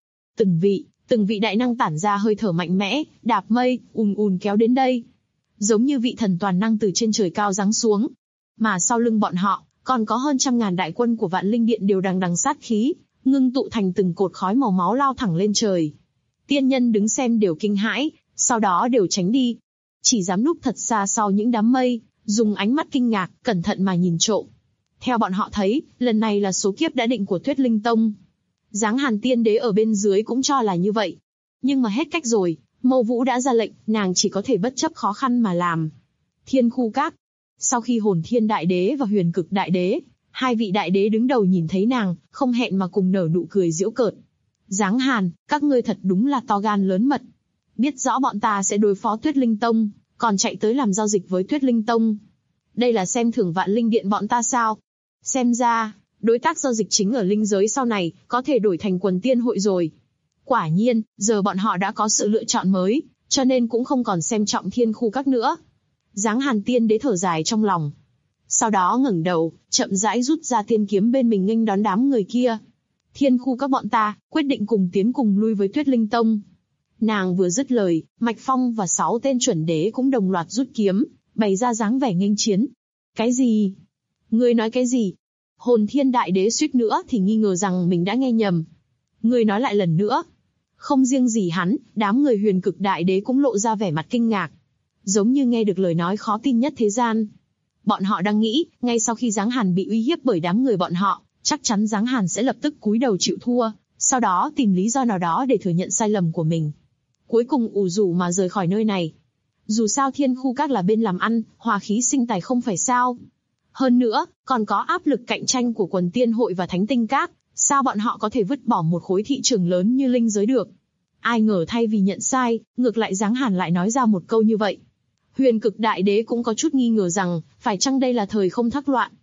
Từng vị đại năng tản ra hơi thở mạnh mẽ, đạp mây, ùn kéo đến đây. Giống như vị thần toàn năng từ trên trời cao giáng xuống. Mà sau lưng bọn họ, còn có hơn 100.000 đại quân của Vạn Linh Điện đều đằng sát khí, ngưng tụ thành từng cột khói màu máu lao thẳng lên trời. Tiên nhân đứng xem đều kinh hãi, sau đó đều tránh đi. Chỉ dám núp thật xa sau những đám mây, dùng ánh mắt kinh ngạc, cẩn thận mà nhìn trộm. Theo bọn họ thấy, lần này là số kiếp đã định của Tuyết Linh Tông. Giáng Hàn Tiên Đế ở bên dưới cũng cho là như vậy. Nhưng mà hết cách rồi, Mâu Vũ đã ra lệnh, nàng chỉ có thể bất chấp khó khăn mà làm. Thiên Khu Các. Sau khi Hồn Thiên Đại Đế và Huyền Cực Đại Đế, hai vị đại đế đứng đầu nhìn thấy nàng, không hẹn mà cùng nở nụ cười giễu cợt. Giáng Hàn, các ngươi thật đúng là to gan lớn mật. Biết rõ bọn ta sẽ đối phó Tuyết Linh Tông, còn chạy tới làm giao dịch với Tuyết Linh Tông. Đây là xem thường Vạn Linh Điện bọn ta sao? Xem ra, đối tác giao dịch chính ở linh giới sau này, có thể đổi thành Quần Tiên Hội rồi. Quả nhiên, giờ bọn họ đã có sự lựa chọn mới, cho nên cũng không còn xem trọng Thiên Khu Các nữa. Giáng Hàn Tiên Đế thở dài trong lòng. Sau đó ngẩng đầu, chậm rãi rút ra tiên kiếm bên mình nghênh đón đám người kia. Thiên Khu Các bọn ta, quyết định cùng tiến cùng lui với Tuyết Linh Tông. Nàng vừa dứt lời, Mạch Phong và 6 tên chuẩn đế cũng đồng loạt rút kiếm, bày ra dáng vẻ nghênh chiến. Cái gì? Ngươi nói cái gì? Hồn Thiên Đại Đế suýt nữa thì nghi ngờ rằng mình đã nghe nhầm. Ngươi nói lại lần nữa. Không riêng gì hắn, đám người Huyền Cực Đại Đế cũng lộ ra vẻ mặt kinh ngạc. Giống như nghe được lời nói khó tin nhất thế gian. Bọn họ đang nghĩ, ngay sau khi Giáng Hàn bị uy hiếp bởi đám người bọn họ, chắc chắn Giáng Hàn sẽ lập tức cúi đầu chịu thua, sau đó tìm lý do nào đó để thừa nhận sai lầm của mình. Cuối cùng ủ rũ mà rời khỏi nơi này. Dù sao Thiên Khu Các là bên làm ăn, hòa khí sinh tài không phải sao. Hơn nữa, còn có áp lực cạnh tranh của Quần Tiên Hội và Thánh Tinh Các, sao bọn họ có thể vứt bỏ một khối thị trường lớn như linh giới được. Ai ngờ thay vì nhận sai, ngược lại Giáng Hàn lại nói ra một câu như vậy. Huyền Cực Đại Đế cũng có chút nghi ngờ rằng, phải chăng đây là thời không thắc loạn.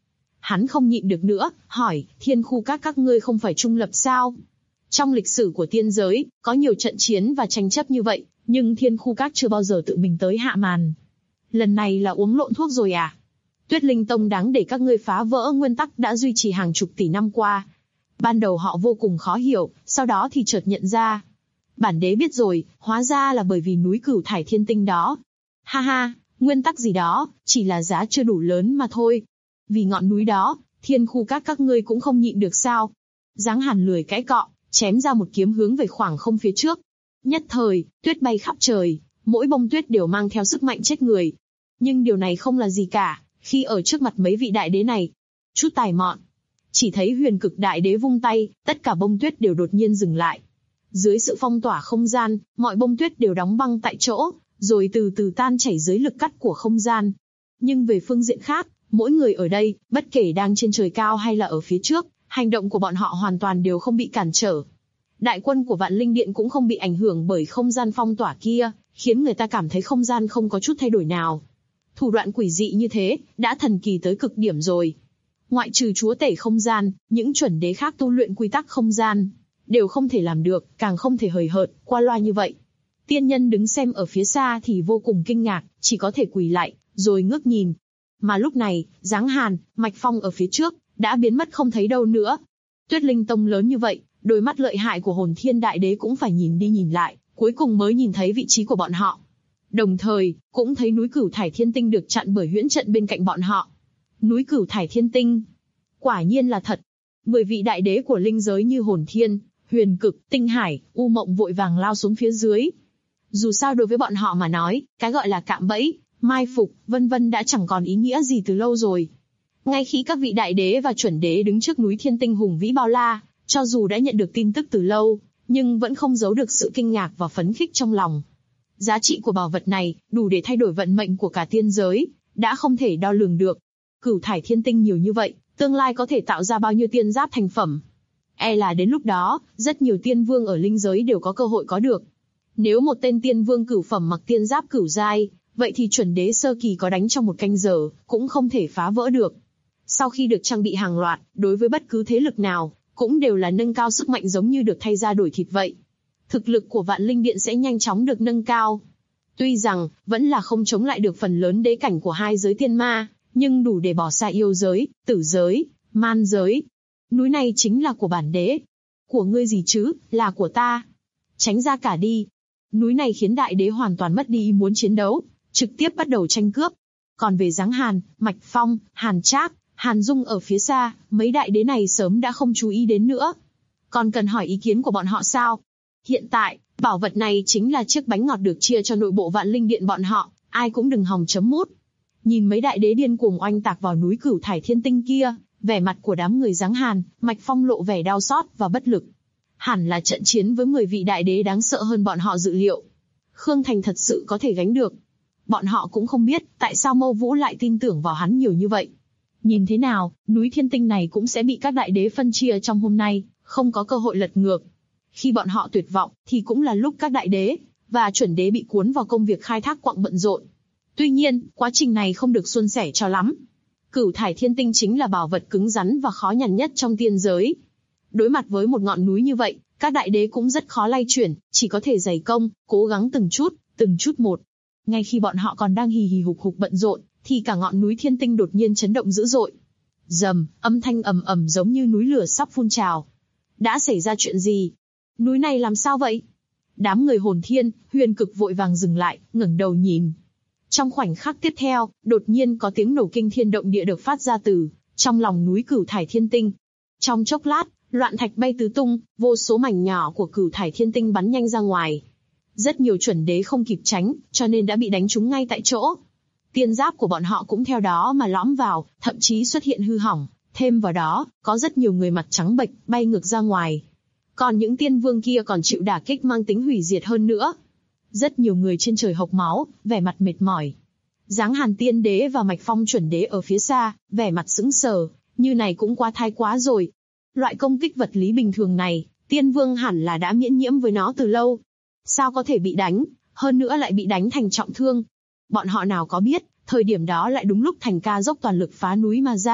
Hắn không nhịn được nữa, hỏi, thiên khu các ngươi không phải trung lập sao? Trong lịch sử của tiên giới, có nhiều trận chiến và tranh chấp như vậy, nhưng thiên khu các chưa bao giờ tự mình tới hạ màn. Lần này là uống lộn thuốc rồi à? Tuyết Linh Tông đáng để các ngươi phá vỡ nguyên tắc đã duy trì hàng chục tỷ năm qua. Ban đầu họ vô cùng khó hiểu, sau đó thì chợt nhận ra. Bản đế biết rồi, hóa ra là bởi vì núi Cửu Thải Thiên Tinh đó. Ha ha, nguyên tắc gì đó, chỉ là giá chưa đủ lớn mà thôi. Vì ngọn núi đó, thiên khu các ngươi cũng không nhịn được sao? Giáng Hàn lười cãi cọ, chém ra một kiếm hướng về khoảng không phía trước. Nhất thời, tuyết bay khắp trời, mỗi bông tuyết đều mang theo sức mạnh chết người. Nhưng điều này không là gì cả, khi ở trước mặt mấy vị đại đế này. Chút tài mọn. Chỉ thấy Huyền Cực Đại Đế vung tay, tất cả bông tuyết đều đột nhiên dừng lại. Dưới sự phong tỏa không gian, mọi bông tuyết đều đóng băng tại chỗ, rồi từ từ tan chảy dưới lực cắt của không gian. Nhưng về phương diện khác, mỗi người ở đây, bất kể đang trên trời cao hay là ở phía trước, hành động của bọn họ hoàn toàn đều không bị cản trở. Đại quân của Vạn Linh Điện cũng không bị ảnh hưởng bởi không gian phong tỏa kia, khiến người ta cảm thấy không gian không có chút thay đổi nào. Thủ đoạn quỷ dị như thế, đã thần kỳ tới cực điểm rồi. Ngoại trừ chúa tể không gian, những chuẩn đế khác tu luyện quy tắc không gian, đều không thể làm được, càng không thể hời hợt, qua loa như vậy. Tiên nhân đứng xem ở phía xa thì vô cùng kinh ngạc, chỉ có thể quỳ lại, rồi ngước nhìn. Mà lúc này, Giáng Hàn, Mạch Phong ở phía trước, đã biến mất không thấy đâu nữa. Tuyết Linh Tông lớn như vậy, đôi mắt lợi hại của Hồn Thiên Đại Đế cũng phải nhìn đi nhìn lại, cuối cùng mới nhìn thấy vị trí của bọn họ. Đồng thời, cũng thấy núi Cửu Thải Thiên Tinh được chặn bởi huyễn trận bên cạnh bọn họ. Núi Cửu Thải Thiên Tinh. Quả nhiên là thật. 10 vị đại đế của linh giới như Hồn Thiên, Huyền Cực, Tinh Hải, U Mộng vội vàng lao xuống phía dưới. Dù sao đối với bọn họ mà nói, cái gọi là cạm bẫy, mai phục, vân vân đã chẳng còn ý nghĩa gì từ lâu rồi. Ngay khi các vị đại đế và chuẩn đế đứng trước núi Thiên Tinh hùng vĩ bao la, cho dù đã nhận được tin tức từ lâu, nhưng vẫn không giấu được sự kinh ngạc và phấn khích trong lòng. Giá trị của bảo vật này, đủ để thay đổi vận mệnh của cả tiên giới, đã không thể đo lường được. Cửu Thải Thiên Tinh nhiều như vậy, tương lai có thể tạo ra bao nhiêu tiên giáp thành phẩm. E là đến lúc đó, rất nhiều tiên vương ở linh giới đều có cơ hội có được. Nếu một tên tiên vương cửu phẩm mặc tiên giáp cửu giai, vậy thì chuẩn đế sơ kỳ có đánh trong một canh giờ, cũng không thể phá vỡ được. Sau khi được trang bị hàng loạt, đối với bất cứ thế lực nào, cũng đều là nâng cao sức mạnh giống như được thay ra đổi thịt vậy. Thực lực của Vạn Linh Điện sẽ nhanh chóng được nâng cao. Tuy rằng, vẫn là không chống lại được phần lớn đế cảnh của hai giới tiên ma, nhưng đủ để bỏ xa yêu giới, tử giới, man giới. Núi này chính là của bản đế. Của ngươi gì chứ, là của ta. Tránh ra cả đi. Núi này khiến đại đế hoàn toàn mất đi ý muốn chiến đấu, trực tiếp bắt đầu tranh cướp. Còn về Giáng Hàn, Mạch Phong, Hàn Trác, Hàn Dung ở phía xa, mấy đại đế này sớm đã không chú ý đến nữa. Còn cần hỏi ý kiến của bọn họ sao? Hiện tại, bảo vật này chính là chiếc bánh ngọt được chia cho nội bộ Vạn Linh Điện bọn họ, ai cũng đừng hòng chấm mút. Nhìn mấy đại đế điên cuồng oanh tạc vào núi Cửu Thải Thiên Tinh kia, vẻ mặt của đám người Giáng Hàn, Mạch Phong lộ vẻ đau xót và bất lực. Hẳn là trận chiến với 10 vị đại đế đáng sợ hơn bọn họ dự liệu. Khương Thành thật sự có thể gánh được. Bọn họ cũng không biết tại sao Mâu Vũ lại tin tưởng vào hắn nhiều như vậy. Nhìn thế nào, núi Thiên Tinh này cũng sẽ bị các đại đế phân chia trong hôm nay, không có cơ hội lật ngược. Khi bọn họ tuyệt vọng, thì cũng là lúc các đại đế và chuẩn đế bị cuốn vào công việc khai thác quặng bận rộn. Tuy nhiên, quá trình này không được suôn sẻ cho lắm. Cửu Thải Thiên Tinh chính là bảo vật cứng rắn và khó nhằn nhất trong tiên giới. Đối mặt với một ngọn núi như vậy, các đại đế cũng rất khó lay chuyển, chỉ có thể dày công, cố gắng từng chút một. Ngay khi bọn họ còn đang hì hì hục hục bận rộn, thì cả ngọn núi Thiên Tinh đột nhiên chấn động dữ dội. Rầm, âm thanh ầm ầm giống như núi lửa sắp phun trào. Đã xảy ra chuyện gì? Núi này làm sao vậy? Đám người Hồn Thiên, Huyền Cực vội vàng dừng lại, ngẩng đầu nhìn. Trong khoảnh khắc tiếp theo, đột nhiên có tiếng nổ kinh thiên động địa được phát ra từ trong lòng núi Cửu Thải Thiên Tinh. Trong chốc lát, loạn thạch bay tứ tung, vô số mảnh nhỏ của Cửu Thải Thiên Tinh bắn nhanh ra ngoài. Rất nhiều chuẩn đế không kịp tránh, cho nên đã bị đánh trúng ngay tại chỗ. Tiên giáp của bọn họ cũng theo đó mà lõm vào, thậm chí xuất hiện hư hỏng. Thêm vào đó, có rất nhiều người mặt trắng bệch, bay ngược ra ngoài. Còn những tiên vương kia còn chịu đả kích mang tính hủy diệt hơn nữa. Rất nhiều người trên trời hộc máu, vẻ mặt mệt mỏi. Giáng Hàn Tiên Đế và Mạch Phong chuẩn đế ở phía xa, vẻ mặt sững sờ, như này cũng quá thái quá rồi. Loại công kích vật lý bình thường này, tiên vương hẳn là đã miễn nhiễm với nó từ lâu. Sao có thể bị đánh, hơn nữa lại bị đánh thành trọng thương? Bọn họ nào có biết, thời điểm đó lại đúng lúc Thành Ca dốc toàn lực phá núi mà ra,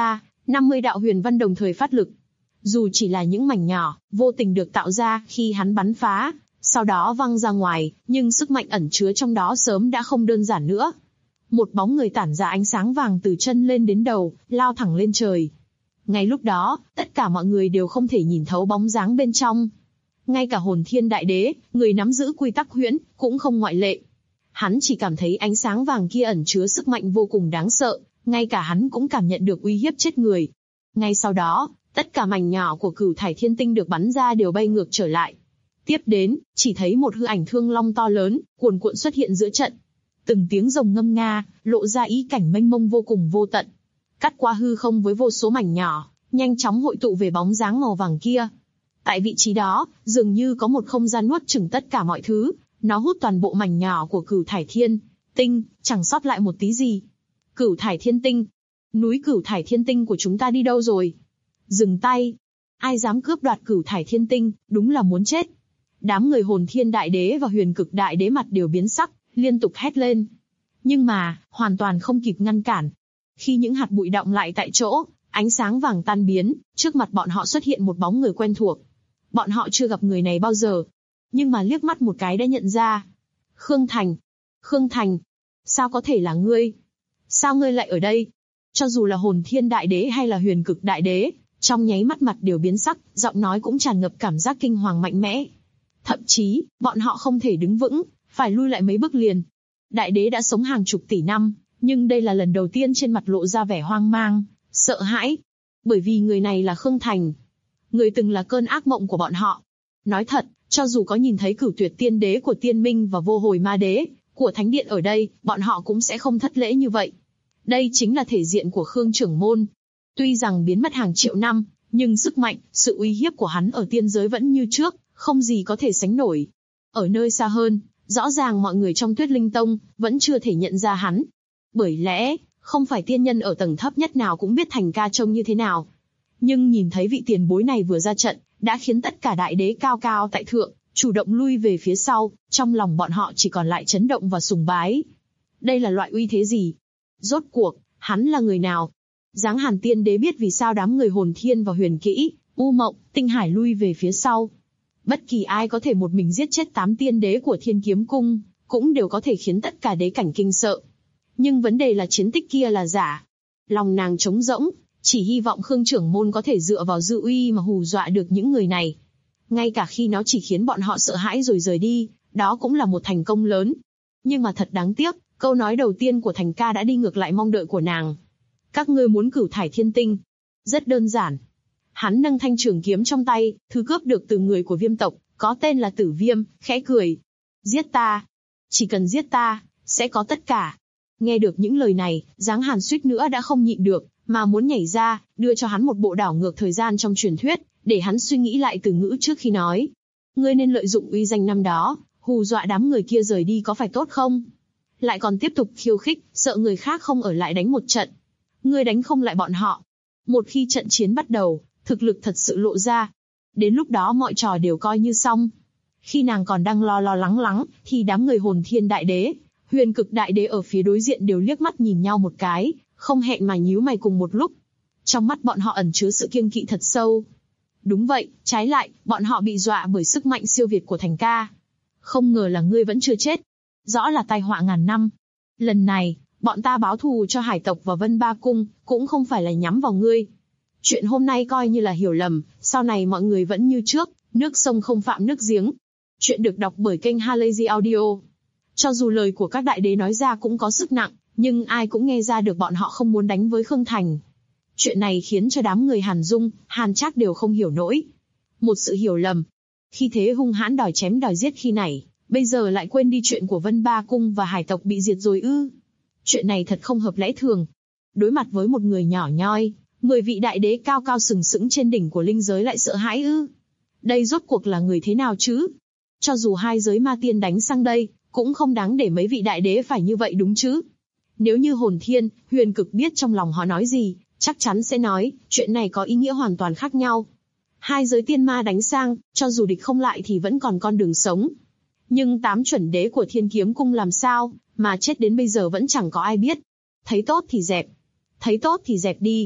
50 đạo huyền văn đồng thời phát lực. Dù chỉ là những mảnh nhỏ, vô tình được tạo ra khi hắn bắn phá, sau đó văng ra ngoài, nhưng sức mạnh ẩn chứa trong đó sớm đã không đơn giản nữa. Một bóng người tản ra ánh sáng vàng từ chân lên đến đầu, lao thẳng lên trời. Ngay lúc đó, tất cả mọi người đều không thể nhìn thấu bóng dáng bên trong. Ngay cả Hồn Thiên Đại Đế, người nắm giữ quy tắc huyễn, cũng không ngoại lệ. Hắn chỉ cảm thấy ánh sáng vàng kia ẩn chứa sức mạnh vô cùng đáng sợ, ngay cả hắn cũng cảm nhận được uy hiếp chết người. Ngay sau đó, tất cả mảnh nhỏ của Cửu Thải Thiên Tinh được bắn ra đều bay ngược trở lại. Tiếp đến, chỉ thấy một hư ảnh thương long to lớn, cuồn cuộn xuất hiện giữa trận. Từng tiếng rồng ngâm nga, lộ ra ý cảnh mênh mông vô cùng vô tận. Cắt qua hư không với vô số mảnh nhỏ, nhanh chóng hội tụ về bóng dáng màu vàng kia. Tại vị trí đó, dường như có một không gian nuốt chửng tất cả mọi thứ, nó hút toàn bộ mảnh nhỏ của Cửu Thải Thiên Tinh, chẳng sót lại một tí gì. Cửu Thải Thiên Tinh, núi Cửu Thải Thiên Tinh của chúng ta đi đâu rồi? Dừng tay! Ai dám cướp đoạt Cửu Thải Thiên Tinh, đúng là muốn chết. Đám người Hồn Thiên Đại Đế và Huyền Cực Đại Đế mặt đều biến sắc, liên tục hét lên. Nhưng mà, hoàn toàn không kịp ngăn cản. Khi những hạt bụi đọng lại tại chỗ, ánh sáng vàng tan biến, trước mặt bọn họ xuất hiện một bóng người quen thuộc. Bọn họ chưa gặp người này bao giờ, nhưng mà liếc mắt một cái đã nhận ra. Khương Thành! Khương Thành! Sao có thể là ngươi? Sao ngươi lại ở đây? Cho dù là Hồn Thiên Đại Đế hay là Huyền Cực Đại Đế, trong nháy mắt mặt đều biến sắc, giọng nói cũng tràn ngập cảm giác kinh hoàng mạnh mẽ. Thậm chí, bọn họ không thể đứng vững, phải lui lại mấy bước liền. Đại Đế đã sống hàng chục tỷ năm, nhưng đây là lần đầu tiên trên mặt lộ ra vẻ hoang mang, sợ hãi. Bởi vì người này là Khương Thành. Người từng là cơn ác mộng của bọn họ. Nói thật, cho dù có nhìn thấy Cửu Tuyệt Tiên Đế của Tiên Minh và Vô Hồi Ma Đế của Thánh Điện ở đây, bọn họ cũng sẽ không thất lễ như vậy. Đây chính là thể diện của Khương trưởng môn. Tuy rằng biến mất hàng triệu năm, nhưng sức mạnh, sự uy hiếp của hắn ở tiên giới vẫn như trước, không gì có thể sánh nổi. Ở nơi xa hơn, rõ ràng mọi người trong Tuyết Linh Tông vẫn chưa thể nhận ra hắn. Bởi lẽ, không phải tiên nhân ở tầng thấp nhất nào cũng biết Thành Ca trông như thế nào. Nhưng nhìn thấy vị tiền bối này vừa ra trận, đã khiến tất cả đại đế cao cao tại thượng, chủ động lui về phía sau, trong lòng bọn họ chỉ còn lại chấn động và sùng bái. Đây là loại uy thế gì? Rốt cuộc, hắn là người nào? Giáng Hàn Tiên Đế biết vì sao đám người Hồn Thiên và Huyền Kỹ, U Mộng, Tinh Hải lui về phía sau. Bất kỳ ai có thể một mình giết chết 8 tiên đế của Thiên Kiếm Cung, cũng đều có thể khiến tất cả đế cảnh kinh sợ. Nhưng vấn đề là chiến tích kia là giả. Lòng nàng trống rỗng, chỉ hy vọng Khương trưởng môn có thể dựa vào dư uy mà hù dọa được những người này. Ngay cả khi nó chỉ khiến bọn họ sợ hãi rồi rời đi, đó cũng là một thành công lớn. Nhưng mà thật đáng tiếc, câu nói đầu tiên của Thành Ca đã đi ngược lại mong đợi của nàng. Các ngươi muốn Cửu Thải Thiên Tinh? Rất đơn giản. Hắn nâng thanh trường kiếm trong tay, thứ cướp được từ người của Viêm tộc, có tên là Tử Viêm, khẽ cười. Giết ta. Chỉ cần giết ta, sẽ có tất cả. Nghe được những lời này, Giáng Hàn suýt nữa đã không nhịn được, mà muốn nhảy ra, đưa cho hắn một bộ đảo ngược thời gian trong truyền thuyết, để hắn suy nghĩ lại từ ngữ trước khi nói. Ngươi nên lợi dụng uy danh năm đó, hù dọa đám người kia rời đi có phải tốt không? Lại còn tiếp tục khiêu khích, sợ người khác không ở lại đánh một trận. Ngươi đánh không lại bọn họ. Một khi trận chiến bắt đầu, thực lực thật sự lộ ra. Đến lúc đó mọi trò đều coi như xong. Khi nàng còn đang lo lắng, thì đám người Hồn Thiên Đại Đế, Huyền Cực Đại Đế ở phía đối diện đều liếc mắt nhìn nhau một cái, không hẹn mà nhíu mày cùng một lúc. Trong mắt bọn họ ẩn chứa sự kiêng kỵ thật sâu. Đúng vậy, trái lại, bọn họ bị dọa bởi sức mạnh siêu việt của Thành Ca. Không ngờ là ngươi vẫn chưa chết. Rõ là tai họa ngàn năm. Lần này, bọn ta báo thù cho Hải tộc và Vân Ba Cung, cũng không phải là nhắm vào ngươi. Chuyện hôm nay coi như là hiểu lầm, sau này mọi người vẫn như trước, nước sông không phạm nước giếng. Chuyện được đọc bởi kênh Halazy Audio. Cho dù lời của các đại đế nói ra cũng có sức nặng, nhưng ai cũng nghe ra được bọn họ không muốn đánh với Khương Thành. Chuyện này khiến cho đám người Hàn Dung, Hàn Trác đều không hiểu nổi. Một sự hiểu lầm. Khi thế hung hãn đòi chém đòi giết khi nãy, bây giờ lại quên đi chuyện của Vân Ba Cung và Hải tộc bị diệt rồi ư? Chuyện này thật không hợp lẽ thường. Đối mặt với một người nhỏ nhoi, 10 vị đại đế cao cao sừng sững trên đỉnh của linh giới lại sợ hãi ư? Đây rốt cuộc là người thế nào chứ? Cho dù hai giới ma tiên đánh sang đây, cũng không đáng để mấy vị đại đế phải như vậy đúng chứ? Nếu như Hồn Thiên, Huyền Cực biết trong lòng họ nói gì, chắc chắn sẽ nói, chuyện này có ý nghĩa hoàn toàn khác nhau. Hai giới tiên ma đánh sang, cho dù địch không lại thì vẫn còn con đường sống. Nhưng 8 chuẩn đế của Thiên Kiếm Cung làm sao, mà chết đến bây giờ vẫn chẳng có ai biết. Thấy tốt thì dẹp. Thấy tốt thì dẹp đi.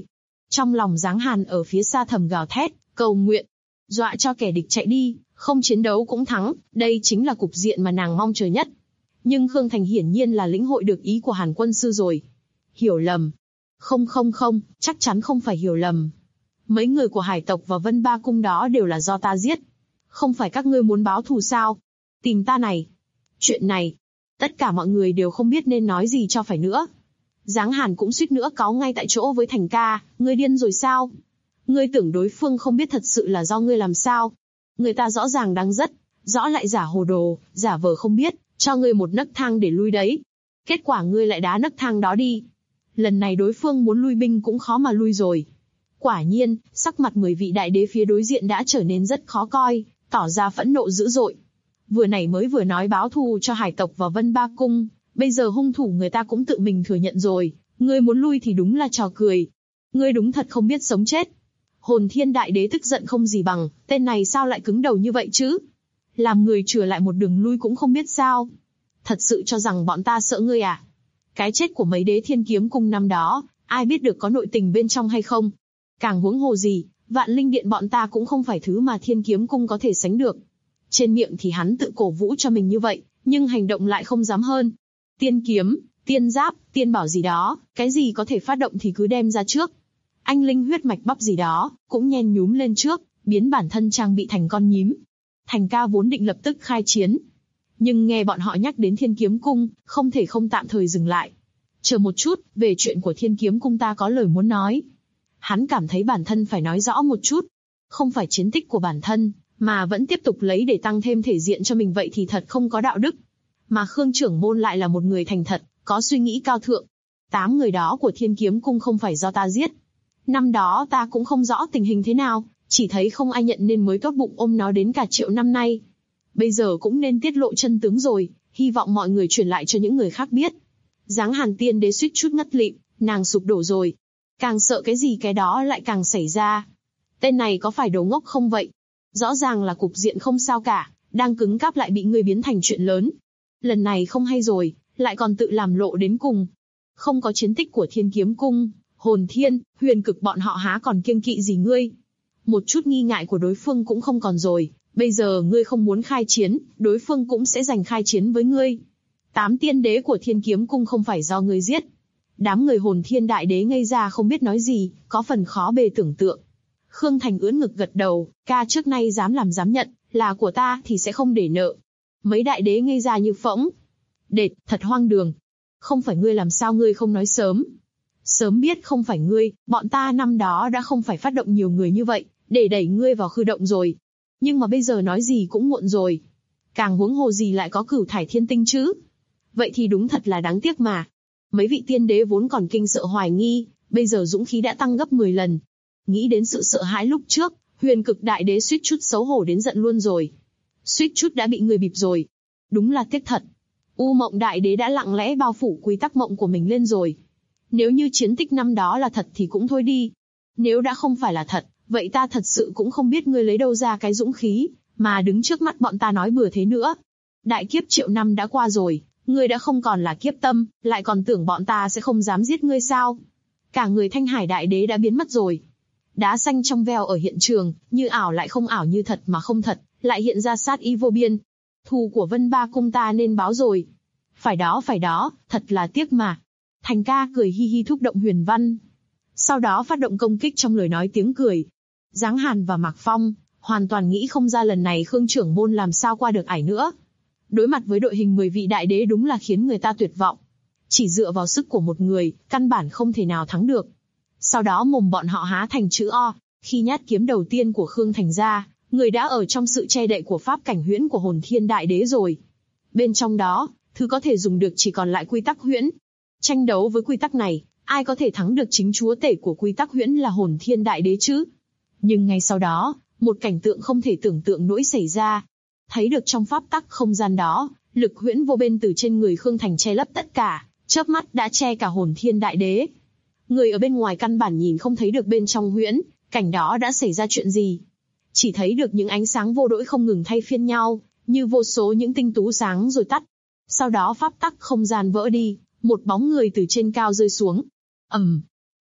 Trong lòng Giáng Hàn ở phía xa thầm gào thét, cầu nguyện, dọa cho kẻ địch chạy đi, không chiến đấu cũng thắng, đây chính là cục diện mà nàng mong chờ nhất. Nhưng Khương Thành hiển nhiên là lĩnh hội được ý của Hàn quân sư rồi. Hiểu lầm. Không, chắc chắn không phải hiểu lầm. Mấy người của Hải tộc và Vân Ba Cung đó đều là do ta giết. Không phải các ngươi muốn báo thù sao? Tìm ta này. Chuyện này, tất cả mọi người đều không biết nên nói gì cho phải nữa. Giáng Hàn cũng suýt nữa cáu ngay tại chỗ với Thành ca, ngươi điên rồi sao? Ngươi tưởng đối phương không biết thật sự là do ngươi làm sao? Người ta rõ ràng đang rất, rõ lại giả hồ đồ, giả vờ không biết, cho ngươi một nấc thang để lui đấy. Kết quả ngươi lại đá nấc thang đó đi. Lần này đối phương muốn lui binh cũng khó mà lui rồi. Quả nhiên, sắc mặt 10 vị đại đế phía đối diện đã trở nên rất khó coi, tỏ ra phẫn nộ dữ dội. Vừa nãy mới vừa nói báo thù cho Hải tộc và Vân Ba Cung, bây giờ hung thủ người ta cũng tự mình thừa nhận rồi, ngươi muốn lui thì đúng là trò cười. Ngươi đúng thật không biết sống chết. Hồn Thiên đại đế tức giận không gì bằng, tên này sao lại cứng đầu như vậy chứ? Làm người chừa lại một đường lui cũng không biết sao? Thật sự cho rằng bọn ta sợ ngươi à? Cái chết của mấy đế Thiên Kiếm Cung năm đó, ai biết được có nội tình bên trong hay không? Càng huống hồ gì, Vạn Linh Điện bọn ta cũng không phải thứ mà Thiên Kiếm Cung có thể sánh được. Trên miệng thì hắn tự cổ vũ cho mình như vậy, nhưng hành động lại không dám hơn. Tiên kiếm, tiên giáp, tiên bảo gì đó, cái gì có thể phát động thì cứ đem ra trước. Anh linh huyết mạch bắp gì đó, cũng nhen nhúm lên trước, biến bản thân trang bị thành con nhím. Thành ca vốn định lập tức khai chiến. Nhưng nghe bọn họ nhắc đến Thiên Kiếm Cung, không thể không tạm thời dừng lại. Chờ một chút, về chuyện của Thiên Kiếm Cung ta có lời muốn nói. Hắn cảm thấy bản thân phải nói rõ một chút. Không phải chiến tích của bản thân, mà vẫn tiếp tục lấy để tăng thêm thể diện cho mình vậy thì thật không có đạo đức. Mà Khương trưởng môn lại là một người thành thật, có suy nghĩ cao thượng. 8 người đó của Thiên Kiếm Cung không phải do ta giết. Năm đó ta cũng không rõ tình hình thế nào, chỉ thấy không ai nhận nên mới tốt bụng ôm nó đến cả triệu năm nay. Bây giờ cũng nên tiết lộ chân tướng rồi, hy vọng mọi người truyền lại cho những người khác biết. Giáng Hàn tiên đế suýt chút ngất lịm, nàng sụp đổ rồi. Càng sợ cái gì cái đó lại càng xảy ra. Tên này có phải đồ ngốc không vậy? Rõ ràng là cục diện không sao cả, đang cứng cáp lại bị người biến thành chuyện lớn. Lần này không hay rồi, lại còn tự làm lộ đến cùng. Không có chiến tích của Thiên Kiếm Cung, Hồn Thiên, Huyền Cực bọn họ há còn kiêng kỵ gì ngươi. Một chút nghi ngại của đối phương cũng không còn rồi, bây giờ ngươi không muốn khai chiến, đối phương cũng sẽ giành khai chiến với ngươi. 8 tiên đế của Thiên Kiếm Cung không phải do ngươi giết. Đám người Hồn Thiên đại đế ngây ra không biết nói gì, có phần khó bề tưởng tượng. Khương Thành ưỡn ngực gật đầu, ca trước nay dám làm dám nhận, là của ta thì sẽ không để nợ. Mấy đại đế ngây ra như phỗng. Đệt, thật hoang đường. Không phải ngươi làm sao ngươi không nói sớm. Sớm biết không phải ngươi, bọn ta năm đó đã không phải phát động nhiều người như vậy, để đẩy ngươi vào khư động rồi. Nhưng mà bây giờ nói gì cũng muộn rồi. Càng huống hồ gì lại có Cửu Thải Thiên Tinh chứ. Vậy thì đúng thật là đáng tiếc mà. Mấy vị tiên đế vốn còn kinh sợ hoài nghi, bây giờ dũng khí đã tăng gấp 10 lần. Nghĩ đến sự sợ hãi lúc trước, Huyền Cực đại đế suýt chút xấu hổ đến giận luôn rồi. Suýt chút đã bị người bịp rồi. Đúng là tiếc thật. U Mộng đại đế đã lặng lẽ bao phủ quy tắc mộng của mình lên rồi. Nếu như chiến tích năm đó là thật thì cũng thôi đi. Nếu đã không phải là thật, vậy ta thật sự cũng không biết ngươi lấy đâu ra cái dũng khí, mà đứng trước mắt bọn ta nói bừa thế nữa. Đại kiếp triệu năm đã qua rồi, ngươi đã không còn là kiếp tâm, lại còn tưởng bọn ta sẽ không dám giết ngươi sao? Cả người Thanh Hải đại đế đã biến mất rồi. Đá xanh trong veo ở hiện trường, như ảo lại không ảo, như thật mà không thật, lại hiện ra sát ý vô biên. Thù của Vân Ba Cung ta nên báo rồi. Phải đó, thật là tiếc mà. Thành ca cười hi hi thúc động huyền văn. Sau đó phát động công kích trong lời nói tiếng cười. Giáng Hàn và Mạc Phong, hoàn toàn nghĩ không ra lần này Khương trưởng môn làm sao qua được ải nữa. Đối mặt với đội hình 10 vị đại đế đúng là khiến người ta tuyệt vọng. Chỉ dựa vào sức của một người, căn bản không thể nào thắng được. Sau đó mồm bọn họ há thành chữ O, khi nhát kiếm đầu tiên của Khương Thành ra, người đã ở trong sự che đậy của pháp cảnh huyễn của Hồn Thiên đại đế rồi. Bên trong đó, thứ có thể dùng được chỉ còn lại quy tắc huyễn. Tranh đấu với quy tắc này, ai có thể thắng được chính chúa tể của quy tắc huyễn là Hồn Thiên đại đế chứ? Nhưng ngay sau đó, một cảnh tượng không thể tưởng tượng nổi xảy ra. Thấy được trong pháp tắc không gian đó, lực huyễn vô bên từ trên người Khương Thành che lấp tất cả, chớp mắt đã che cả Hồn Thiên đại đế. Người ở bên ngoài căn bản nhìn không thấy được bên trong huyễn, cảnh đó đã xảy ra chuyện gì. Chỉ thấy được những ánh sáng vô đỗi không ngừng thay phiên nhau, như vô số những tinh tú sáng rồi tắt. Sau đó pháp tắc không gian vỡ đi, một bóng người từ trên cao rơi xuống.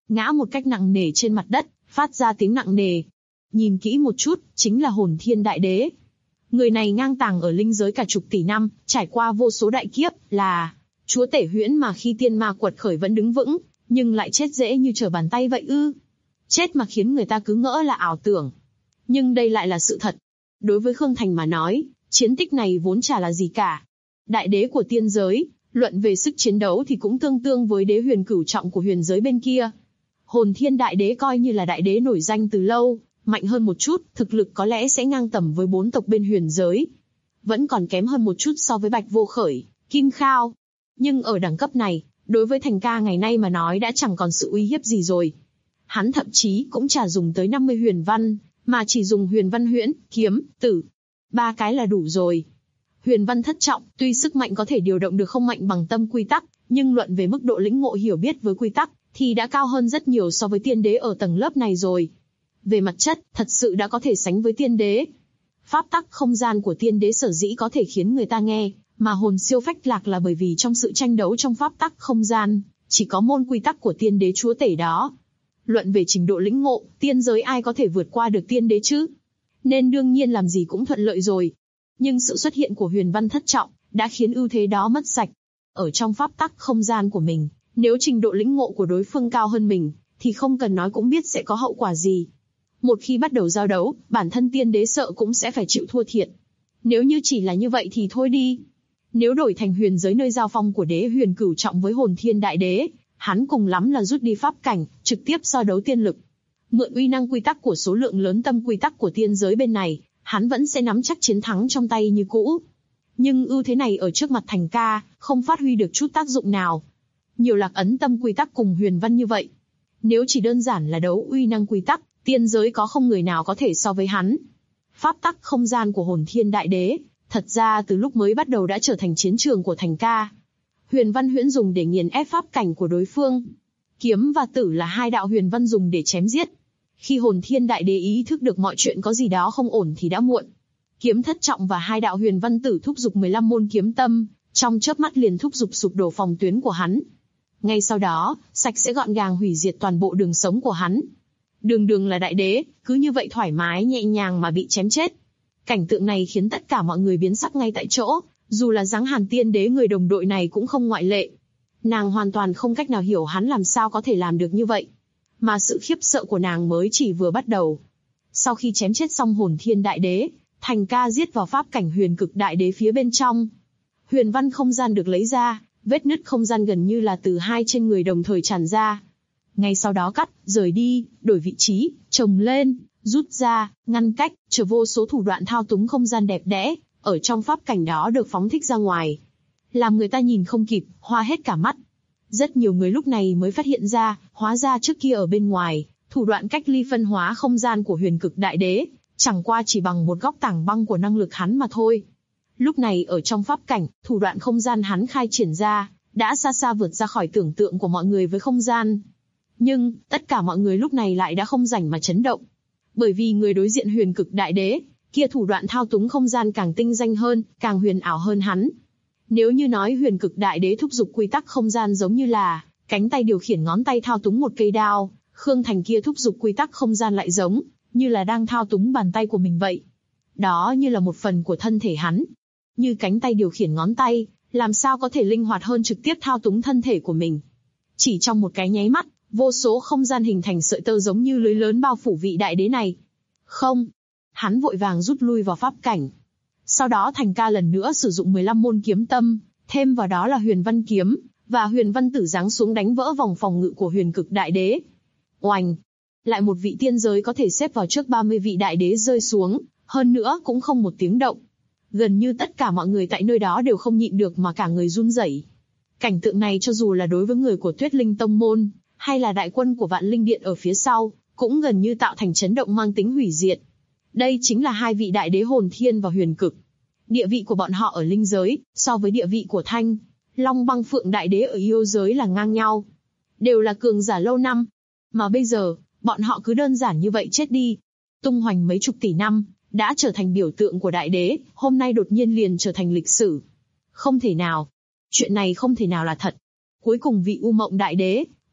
ngã một cách nặng nề trên mặt đất, phát ra tiếng nặng nề. Nhìn kỹ một chút, chính là Hồn Thiên Đại Đế. Người này ngang tàng ở linh giới cả chục tỷ năm, trải qua vô số đại kiếp, là chúa tể huyễn mà khi tiên ma quật khởi vẫn đứng vững, nhưng lại chết dễ như trở bàn tay vậy ư? Chết mà khiến người ta cứ ngỡ là ảo tưởng. Nhưng đây lại là sự thật. Đối với Khương Thành mà nói, chiến tích này vốn chả là gì cả. Đại đế của tiên giới, luận về sức chiến đấu thì cũng tương tương với đế huyền cửu trọng của huyền giới bên kia. Hồn Thiên Đại Đế coi như là đại đế nổi danh từ lâu, mạnh hơn một chút, thực lực có lẽ sẽ ngang tầm với 4 tộc bên huyền giới. Vẫn còn kém hơn một chút so với Bạch Vô Khởi, Kim Khao. Nhưng ở đẳng cấp này, đối với Thành Ca ngày nay mà nói đã chẳng còn sự uy hiếp gì rồi. Hắn thậm chí cũng chả dùng tới 50 huyền văn, mà chỉ dùng huyền văn huyễn, kiếm, tử. 3 cái là đủ rồi. Huyền văn thất trọng, tuy sức mạnh có thể điều động được không mạnh bằng tâm quy tắc, nhưng luận về mức độ lĩnh ngộ hiểu biết với quy tắc, thì đã cao hơn rất nhiều so với tiên đế ở tầng lớp này rồi. Về mặt chất, thật sự đã có thể sánh với tiên đế. Pháp tắc không gian của tiên đế sở dĩ có thể khiến người ta nghe, mà hồn siêu phách lạc là bởi vì trong sự tranh đấu trong pháp tắc không gian, chỉ có môn quy tắc của tiên đế chúa tể đó. Luận về trình độ lĩnh ngộ, tiên giới ai có thể vượt qua được tiên đế chứ? Nên đương nhiên làm gì cũng thuận lợi rồi. Nhưng sự xuất hiện của huyền văn thất trọng, đã khiến ưu thế đó mất sạch. Ở trong pháp tắc không gian của mình, nếu trình độ lĩnh ngộ của đối phương cao hơn mình, thì không cần nói cũng biết sẽ có hậu quả gì. Một khi bắt đầu giao đấu, bản thân tiên đế sợ cũng sẽ phải chịu thua thiệt. Nếu như chỉ là như vậy thì thôi đi. Nếu đổi thành huyền giới nơi giao phong của đế huyền cửu trọng với Hồn Thiên Đại Đế, hắn cùng lắm là rút đi pháp cảnh, trực tiếp so đấu tiên lực. Mượn uy năng quy tắc của số lượng lớn tâm quy tắc của tiên giới bên này, hắn vẫn sẽ nắm chắc chiến thắng trong tay như cũ. Nhưng ưu thế này ở trước mặt Thành Ca, không phát huy được chút tác dụng nào. Nhiều lạc ấn tâm quy tắc cùng huyền văn như vậy. Nếu chỉ đơn giản là đấu uy năng quy tắc, tiên giới có không người nào có thể so với hắn. Pháp tắc không gian của Hồn Thiên Đại Đế, thật ra từ lúc mới bắt đầu đã trở thành chiến trường của Thành Ca. Huyền văn huyễn dùng để nghiền ép pháp cảnh của đối phương. Kiếm và tử là 2 đạo huyền văn dùng để chém giết. Khi Hồn Thiên Đại Đế ý thức được mọi chuyện có gì đó không ổn thì đã muộn. Kiếm thất trọng và 2 đạo huyền văn tử thúc giục 15 môn kiếm tâm, trong chớp mắt liền thúc giục sụp đổ phòng tuyến của hắn. Ngay sau đó, sạch sẽ gọn gàng hủy diệt toàn bộ đường sống của hắn. Đường là đại đế, cứ như vậy thoải mái nhẹ nhàng mà bị chém chết. Cảnh tượng này khiến tất cả mọi người biến sắc ngay tại chỗ, dù là Giáng Hàn Tiên Đế người đồng đội này cũng không ngoại lệ. Nàng hoàn toàn không cách nào hiểu hắn làm sao có thể làm được như vậy. Mà sự khiếp sợ của nàng mới chỉ vừa bắt đầu. Sau khi chém chết xong Hồn Thiên Đại Đế, Thành Ca giết vào pháp cảnh huyền cực đại đế phía bên trong. Huyền văn không gian được lấy ra, vết nứt không gian gần như là từ 2 trên người đồng thời tràn ra. Ngay sau đó cắt, rời đi, đổi vị trí, chồng lên, rút ra, ngăn cách, chờ vô số thủ đoạn thao túng không gian đẹp đẽ, ở trong pháp cảnh đó được phóng thích ra ngoài. Làm người ta nhìn không kịp, hoa hết cả mắt. Rất nhiều người lúc này mới phát hiện ra, hóa ra trước kia ở bên ngoài, thủ đoạn cách ly phân hóa không gian của huyền cực đại đế, chẳng qua chỉ bằng một góc tảng băng của năng lực hắn mà thôi. Lúc này ở trong pháp cảnh, thủ đoạn không gian hắn khai triển ra, đã xa xa vượt ra khỏi tưởng tượng của mọi người với không gian. Nhưng, tất cả mọi người lúc này lại đã không rảnh mà chấn động. Bởi vì người đối diện huyền cực đại đế, kia thủ đoạn thao túng không gian càng tinh danh hơn, càng huyền ảo hơn hắn. Nếu như nói huyền cực đại đế thúc giục quy tắc không gian giống như là cánh tay điều khiển ngón tay thao túng một cây đao, Khương Thành kia thúc giục quy tắc không gian lại giống như là đang thao túng bàn tay của mình vậy. Đó như là một phần của thân thể hắn. Như cánh tay điều khiển ngón tay, làm sao có thể linh hoạt hơn trực tiếp thao túng thân thể của mình. Chỉ trong một cái nháy mắt, vô số không gian hình thành sợi tơ giống như lưới lớn bao phủ vị đại đế này. Không. Hắn vội vàng rút lui vào pháp cảnh. Sau đó Thành Ca lần nữa sử dụng 15 môn kiếm tâm, thêm vào đó là huyền văn kiếm, và huyền văn tử giáng xuống đánh vỡ vòng phòng ngự của huyền cực đại đế. Oành! Lại một vị tiên giới có thể xếp vào trước 30 vị đại đế rơi xuống, hơn nữa cũng không một tiếng động. Gần như tất cả mọi người tại nơi đó đều không nhịn được mà cả người run rẩy. Cảnh tượng này cho dù là đối với người của Tuyết Linh Tông Môn, hay là đại quân của Vạn Linh Điện ở phía sau, cũng gần như tạo thành chấn động mang tính hủy diệt. Đây chính là 2 vị đại đế Hồn Thiên và Huyền Cực. Địa vị của bọn họ ở linh giới, so với địa vị của Thanh, Long Băng Phượng đại đế ở yêu giới là ngang nhau. Đều là cường giả lâu năm. Mà bây giờ, bọn họ cứ đơn giản như vậy chết đi. Tung hoành mấy chục tỷ năm, đã trở thành biểu tượng của đại đế, hôm nay đột nhiên liền trở thành lịch sử. Không thể nào. Chuyện này không thể nào là thật. Cuối cùng vị U Mộng đại đế,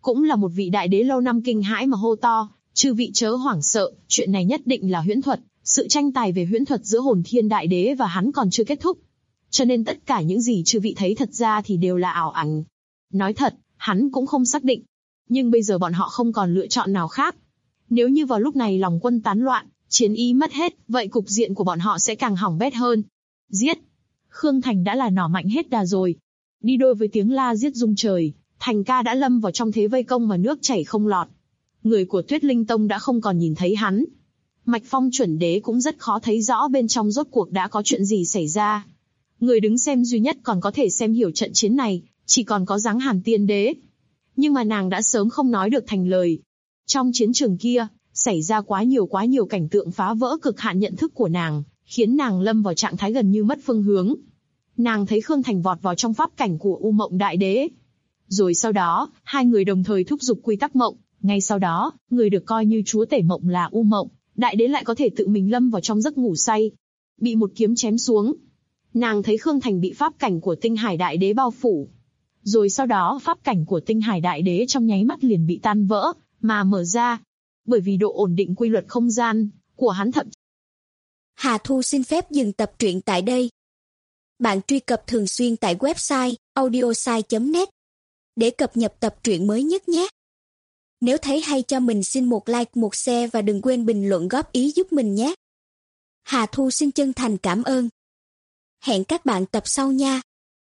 cũng là một vị đại đế lâu năm kinh hãi mà hô to, chư vị chớ hoảng sợ, chuyện này nhất định là huyễn thuật, sự tranh tài về huyễn thuật giữa Hồn Thiên Đại Đế và hắn còn chưa kết thúc. Cho nên tất cả những gì chư vị thấy thật ra thì đều là ảo ảnh. Nói thật, hắn cũng không xác định. Nhưng bây giờ bọn họ không còn lựa chọn nào khác. Nếu như vào lúc này lòng quân tán loạn, chiến ý mất hết, vậy cục diện của bọn họ sẽ càng hỏng bét hơn. Giết! Khương Thành đã là nỏ mạnh hết đà rồi. Đi đôi với tiếng la giết rung trời, Thành ca đã lâm vào trong thế vây công mà nước chảy không lọt. Người của Tuyết Linh Tông đã không còn nhìn thấy hắn. Mạch Phong chuẩn đế cũng rất khó thấy rõ bên trong rốt cuộc đã có chuyện gì xảy ra. Người đứng xem duy nhất còn có thể xem hiểu trận chiến này, chỉ còn có dáng Hàn Tiên Đế. Nhưng mà nàng đã sớm không nói được thành lời. Trong chiến trường kia, xảy ra quá nhiều cảnh tượng phá vỡ cực hạn nhận thức của nàng, khiến nàng lâm vào trạng thái gần như mất phương hướng. Nàng thấy Khương Thành vọt vào trong pháp cảnh của U Mộng Đại Đế. Rồi sau đó, hai người đồng thời thúc giục quy tắc mộng, ngay sau đó, người được coi như chúa tể mộng là U Mộng Đại Đế lại có thể tự mình lâm vào trong giấc ngủ say, bị một kiếm chém xuống. Nàng thấy Khương Thành bị pháp cảnh của Tinh Hải Đại Đế bao phủ. Rồi sau đó pháp cảnh của Tinh Hải Đại Đế trong nháy mắt liền bị tan vỡ, mà mở ra. Bởi vì độ ổn định quy luật không gian của hắn thậm. Hà Thu xin phép dừng tập truyện tại đây. Bạn truy cập thường xuyên tại website audiosai.net để cập nhật tập truyện mới nhất nhé. Nếu thấy hay cho mình xin một like, một share và đừng quên bình luận góp ý giúp mình nhé. Hà Thu xin chân thành cảm ơn. Hẹn các bạn tập sau nha.